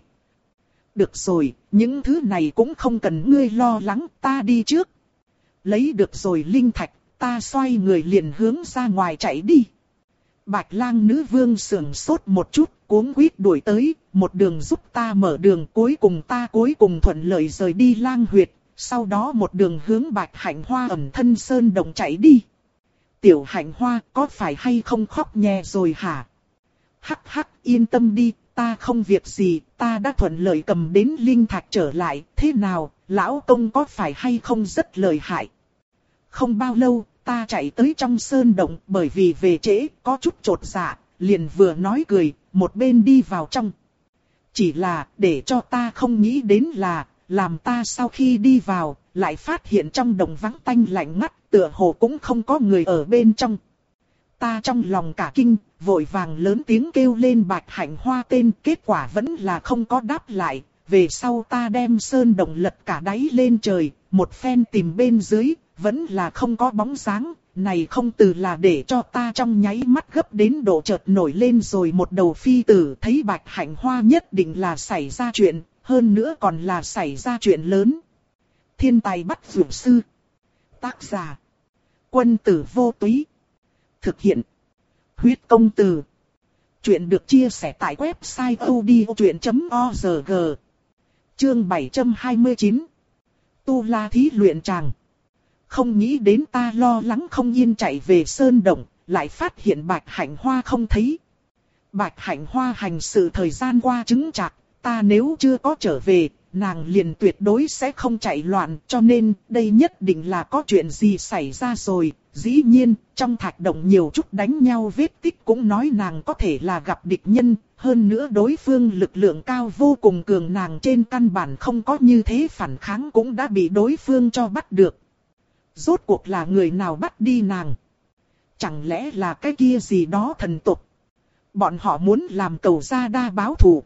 Được rồi, những thứ này cũng không cần ngươi lo lắng, ta đi trước. Lấy được rồi linh thạch, ta xoay người liền hướng ra ngoài chạy đi. Bạch Lang nữ vương sườn sốt một chút, cuống quýt đuổi tới, một đường giúp ta mở đường, cuối cùng ta cuối cùng thuận lợi rời đi Lang huyệt, sau đó một đường hướng Bạch Hạnh Hoa ẩn thân sơn động chạy đi. Tiểu Hạnh Hoa, có phải hay không khóc nhè rồi hả? Hắc hắc, yên tâm đi, ta không việc gì, ta đã thuận lợi cầm đến linh thạch trở lại, thế nào, lão công có phải hay không rất lợi hại? Không bao lâu, ta chạy tới trong sơn động, bởi vì về trễ, có chút chột dạ, liền vừa nói cười, một bên đi vào trong. Chỉ là, để cho ta không nghĩ đến là, làm ta sau khi đi vào, lại phát hiện trong động vắng tanh lạnh ngắt, tựa hồ cũng không có người ở bên trong. Ta trong lòng cả kinh, vội vàng lớn tiếng kêu lên Bạch Hạnh Hoa tên, kết quả vẫn là không có đáp lại. Về sau ta đem sơn động lật cả đáy lên trời, một phen tìm bên dưới, vẫn là không có bóng dáng. Này không từ là để cho ta trong nháy mắt gấp đến độ chợt nổi lên rồi một đầu phi tử, thấy Bạch Hạnh Hoa nhất định là xảy ra chuyện, hơn nữa còn là xảy ra chuyện lớn. Thiên tài bắt dược sư. Tác giả. Quân tử vô túy. Thực hiện. Huyết công từ. Chuyện được chia sẻ tại website odchuyện chấm org. Chương bảy trăm hai mươi chín. Tu La thí luyện tràng. Không nghĩ đến ta lo lắng không yên chạy về sơn động, lại phát hiện Bạch Hạnh Hoa không thấy. Bạch Hạnh Hoa hành sự thời gian qua chứng chạc, ta nếu chưa có trở về, nàng liền tuyệt đối sẽ không chạy loạn, cho nên đây nhất định là có chuyện gì xảy ra rồi. Dĩ nhiên, trong thạch động nhiều chút đánh nhau vết tích cũng nói nàng có thể là gặp địch nhân, hơn nữa đối phương lực lượng cao vô cùng cường, nàng trên căn bản không có như thế phản kháng cũng đã bị đối phương cho bắt được. Rốt cuộc là người nào bắt đi nàng? Chẳng lẽ là cái kia gì đó thần tục? Bọn họ muốn làm cầu gia đa báo thù.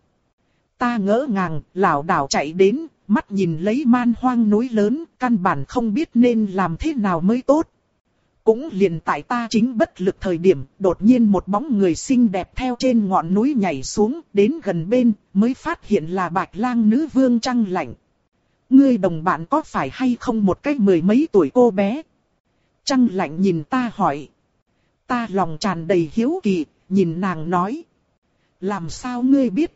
Ta ngỡ ngàng, lảo đảo chạy đến, mắt nhìn lấy man hoang núi lớn, căn bản không biết nên làm thế nào mới tốt. Cũng liền tại ta chính bất lực thời điểm, đột nhiên một bóng người xinh đẹp theo trên ngọn núi nhảy xuống, đến gần bên, mới phát hiện là Bạch Lang nữ vương Trăng Lạnh. Ngươi đồng bạn có phải hay không một cái mười mấy tuổi cô bé? Trăng Lạnh nhìn ta hỏi. Ta lòng tràn đầy hiếu kỳ, nhìn nàng nói. Làm sao ngươi biết?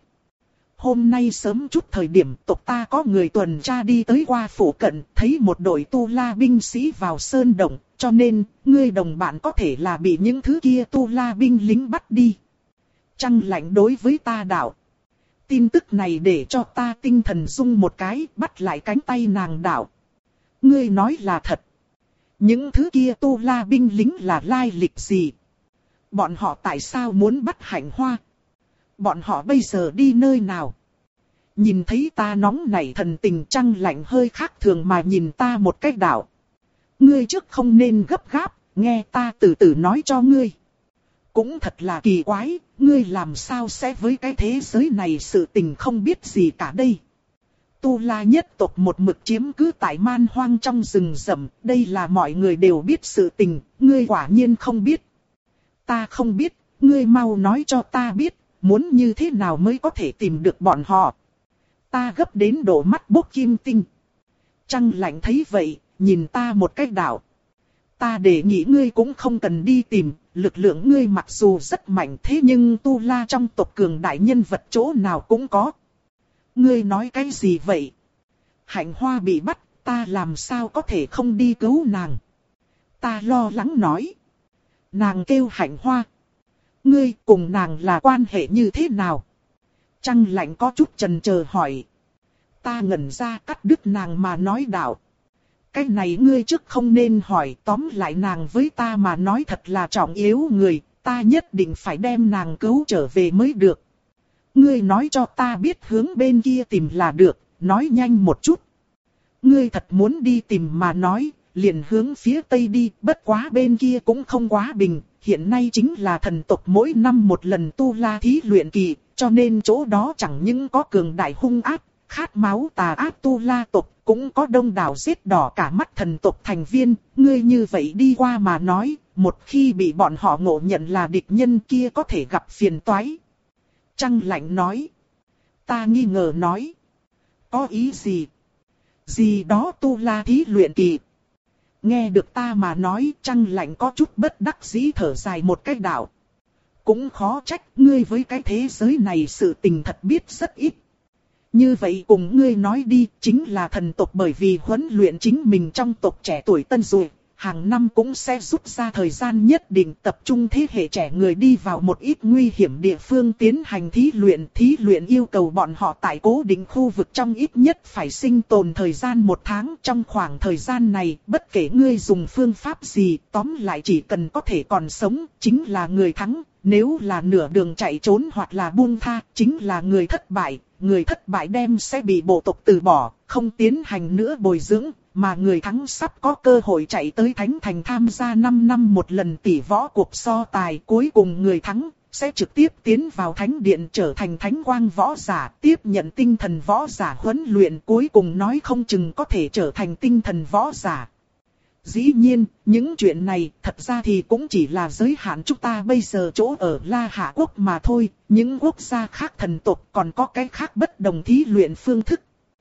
Hôm nay sớm chút thời điểm tộc ta có người tuần tra đi tới qua phủ cận, thấy một đội tu la binh sĩ vào sơn động, cho nên, ngươi đồng bạn có thể là bị những thứ kia tu la binh lính bắt đi. Trăng Lạnh đối với ta đạo. Tin tức này để cho ta tinh thần rung một cái, bắt lại cánh tay nàng đạo. Ngươi nói là thật. Những thứ kia tu la binh lính là lai lịch gì? Bọn họ tại sao muốn bắt Hạnh Hoa? Bọn họ bây giờ đi nơi nào? Nhìn thấy ta nóng nảy thần tình, Trăng Lạnh hơi khác thường mà nhìn ta một cách đạo. Ngươi trước không nên gấp gáp, nghe ta từ từ nói cho ngươi. Cũng thật là kỳ quái, ngươi làm sao sẽ với cái thế giới này sự tình không biết gì cả đây. Tu La nhất tộc một mực chiếm cứ tại man hoang trong rừng rậm, đây là mọi người đều biết sự tình, ngươi quả nhiên không biết. Ta không biết, ngươi mau nói cho ta biết, muốn như thế nào mới có thể tìm được bọn họ. Ta gấp đến độ mắt bốc kim tinh. Trăng Lạnh thấy vậy, nhìn ta một cách đạo. Ta đề nghị ngươi cũng không cần đi tìm, lực lượng ngươi mặc dù rất mạnh thế nhưng Tu La trong tộc cường đại nhân vật chỗ nào cũng có. Ngươi nói cái gì vậy? Hạnh Hoa bị bắt, ta làm sao có thể không đi cứu nàng? Ta lo lắng nói. Nàng kêu Hạnh Hoa. Ngươi cùng nàng là quan hệ như thế nào? Trăng Lạnh có chút chần chờ hỏi. Ta ngẩn ra cắt đứt nàng mà nói đạo. Cái này ngươi trước không nên hỏi, tóm lại nàng với ta mà nói thật là trọng yếu người, ta nhất định phải đem nàng cứu trở về mới được. Ngươi nói cho ta biết hướng bên kia tìm là được, nói nhanh một chút. Ngươi thật muốn đi tìm mà nói, liền hướng phía tây đi, bất quá bên kia cũng không quá bình, hiện nay chính là thần tộc mỗi năm một lần tu la thí luyện kỳ, cho nên chỗ đó chẳng những có cường đại hung ác, khát máu tà ác tu la tộc, cũng có đông đảo giết đỏ cả mắt thần tộc thành viên, ngươi như vậy đi qua mà nói, một khi bị bọn họ ngộ nhận là địch nhân kia có thể gặp phiền toái. Trăng Lạnh nói. Ta nghi ngờ nói. Có ý gì? Gì đó tu la thí luyện kỳ. Nghe được ta mà nói, Trăng Lạnh có chút bất đắc dĩ thở dài một cách đạo. Cũng khó trách, ngươi với cái thế giới này sự tình thật biết rất ít. Như vậy cùng ngươi nói đi, chính là thần tộc bởi vì huấn luyện chính mình trong tộc trẻ tuổi tân rồi, hàng năm cũng sẽ rút ra thời gian nhất định tập trung thế hệ trẻ người đi vào một ít nguy hiểm địa phương tiến hành thí luyện. Thí luyện yêu cầu bọn họ tại cố định khu vực trong ít nhất phải sinh tồn thời gian một tháng. Trong khoảng thời gian này, bất kể ngươi dùng phương pháp gì, tóm lại chỉ cần có thể còn sống, chính là người thắng. Nếu là nửa đường chạy trốn hoặc là buông tha, chính là người thất bại. Người thất bại đem sẽ bị bộ tộc từ bỏ, không tiến hành nữa bồi dưỡng, mà người thắng sắp có cơ hội chạy tới Thánh Thành tham gia năm năm một lần tỷ võ cuộc so tài. Cuối cùng người thắng sẽ trực tiếp tiến vào Thánh Điện trở thành Thánh Quang võ giả, tiếp nhận tinh thần võ giả huấn luyện, cuối cùng nói không chừng có thể trở thành tinh thần võ giả. Dĩ nhiên, những chuyện này thật ra thì cũng chỉ là giới hạn chúng ta bây giờ chỗ ở La Hạ Quốc mà thôi, những quốc gia khác thần tộc còn có cái khác bất đồng thí luyện phương thức.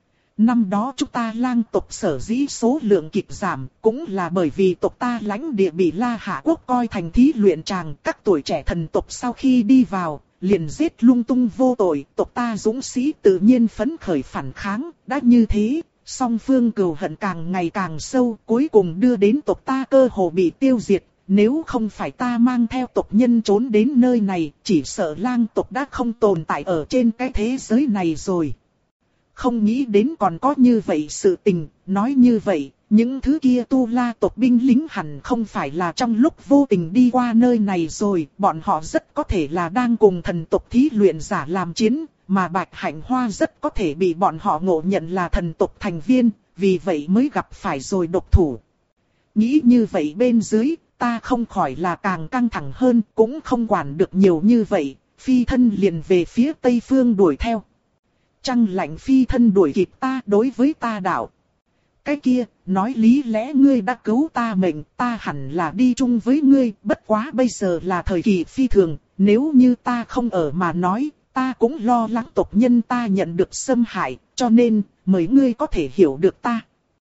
Năm đó chúng ta Lang tộc sở dĩ số lượng kịp giảm, cũng là bởi vì tộc ta lãnh địa bị La Hạ Quốc coi thành thí luyện tràng, các tuổi trẻ thần tộc sau khi đi vào, liền giết lung tung vô tội, tộc ta dũng sĩ tự nhiên phấn khởi phản kháng, đã như thế. Song phương cừu hận càng ngày càng sâu, cuối cùng đưa đến tộc ta cơ hồ bị tiêu diệt. Nếu không phải ta mang theo tộc nhân trốn đến nơi này, chỉ sợ Lang tộc đã không tồn tại ở trên cái thế giới này rồi. Không nghĩ đến còn có như vậy sự tình, nói như vậy, những thứ kia tu la tộc binh lính hẳn không phải là trong lúc vô tình đi qua nơi này rồi, bọn họ rất có thể là đang cùng thần tộc thí luyện giả làm chiến. Mà Bạch Hạnh Hoa rất có thể bị bọn họ ngộ nhận là thần tộc thành viên, vì vậy mới gặp phải rồi độc thủ. Nghĩ như vậy bên dưới, ta không khỏi là càng căng thẳng hơn, cũng không quản được nhiều như vậy, phi thân liền về phía tây phương đuổi theo. Trăng Lạnh phi thân đuổi kịp ta đối với ta đạo. Cái kia, nói lý lẽ ngươi đã cứu ta mệnh, ta hẳn là đi chung với ngươi, bất quá bây giờ là thời kỳ phi thường, nếu như ta không ở mà nói. Ta cũng lo lắng tộc nhân ta nhận được xâm hại, cho nên, mời ngươi có thể hiểu được ta.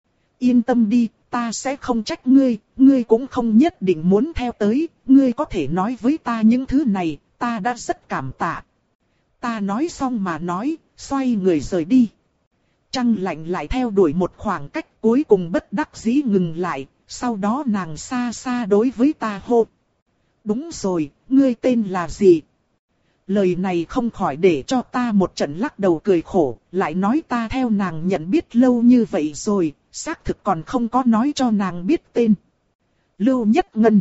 Yên tâm đi, ta sẽ không trách ngươi, ngươi cũng không nhất định muốn theo tới, ngươi có thể nói với ta những thứ này, ta đã rất cảm tạ. Ta nói xong mà nói, xoay người rời đi. Trăng Lạnh lại theo đuổi một khoảng cách, cuối cùng bất đắc dĩ ngừng lại, sau đó nàng xa xa đối với ta hô. Đúng rồi, ngươi tên là gì? Lời này không khỏi để cho ta một trận lắc đầu cười khổ, lại nói ta theo nàng nhận biết lâu như vậy rồi, xác thực còn không có nói cho nàng biết tên. Lưu Nhất Ngân.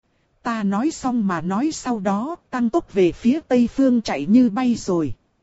Ta nói xong mà nói sau đó, tăng tốc về phía tây phương chạy như bay rồi.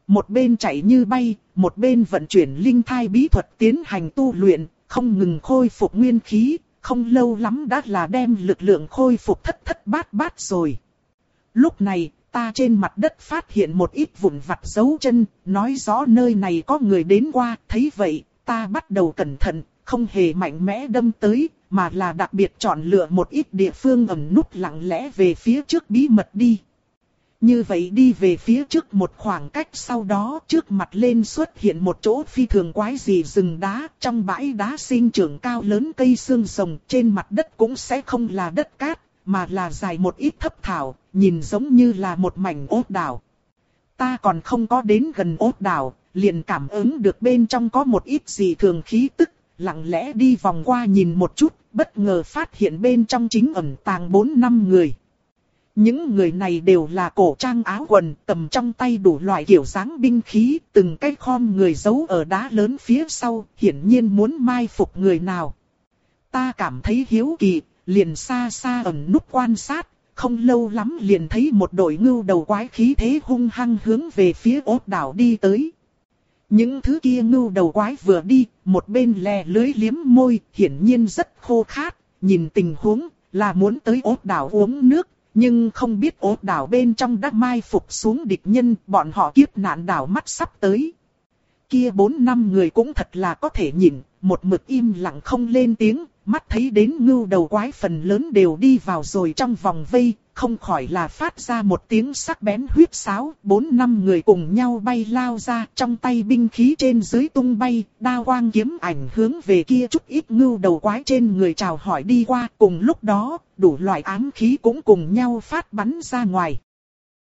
Một bên chạy như bay, một bên vận chuyển linh thai bí thuật tiến hành tu luyện, không ngừng khôi phục nguyên khí, không lâu lắm đã là đem lực lượng khôi phục thất thất bát bát rồi. Lúc này, ta trên mặt đất phát hiện một ít vụn vặt dấu chân, nói rõ nơi này có người đến qua, thấy vậy, ta bắt đầu cẩn thận, không hề mạnh mẽ đâm tới, mà là đặc biệt chọn lựa một ít địa phương ẩn núp lặng lẽ về phía trước bí mật đi. Như vậy đi về phía trước một khoảng cách, sau đó trước mặt lên xuất hiện một chỗ phi thường quái dị rừng đá, trong bãi đá sinh trưởng cao lớn cây xương rồng, trên mặt đất cũng sẽ không là đất cát, mà là dài một ít thấp thảo, nhìn giống như là một mảnh ốt đảo. Ta còn không có đến gần ốt đảo, liền cảm ứng được bên trong có một ít dị thường khí tức, lặng lẽ đi vòng qua nhìn một chút, bất ngờ phát hiện bên trong chính ẩn tàng bốn năm người. Những người này đều là cổ trang áo quần, cầm trong tay đủ loại kiểu dáng binh khí, từng cái khom người giấu ở đá lớn phía sau, hiển nhiên muốn mai phục người nào. Ta cảm thấy hiếu kỳ, liền xa xa ẩn núp quan sát, không lâu lắm liền thấy một đội ngưu đầu quái khí thế hung hăng hướng về phía ốt đảo đi tới. Những thứ kia ngưu đầu quái vừa đi, một bên lè lưới liếm môi, hiển nhiên rất khô khát, nhìn tình huống là muốn tới ốt đảo uống nước. Nhưng không biết ốt đảo bên trong đã mai phục xuống địch nhân, bọn họ kiếp nạn đảo mắt sắp tới. Kia bốn năm người cũng thật là có thể nhìn, một mực im lặng không lên tiếng, mắt thấy đến ngưu đầu quái phần lớn đều đi vào rồi trong vòng vây, không khỏi là phát ra một tiếng sắc bén huýt sáo, bốn năm người cùng nhau bay lao ra, trong tay binh khí trên dưới tung bay, đao quang kiếm ảnh hướng về kia chút ít ngưu đầu quái trên người chào hỏi đi qua, cùng lúc đó, đủ loại ám khí cũng cùng nhau phát bắn ra ngoài.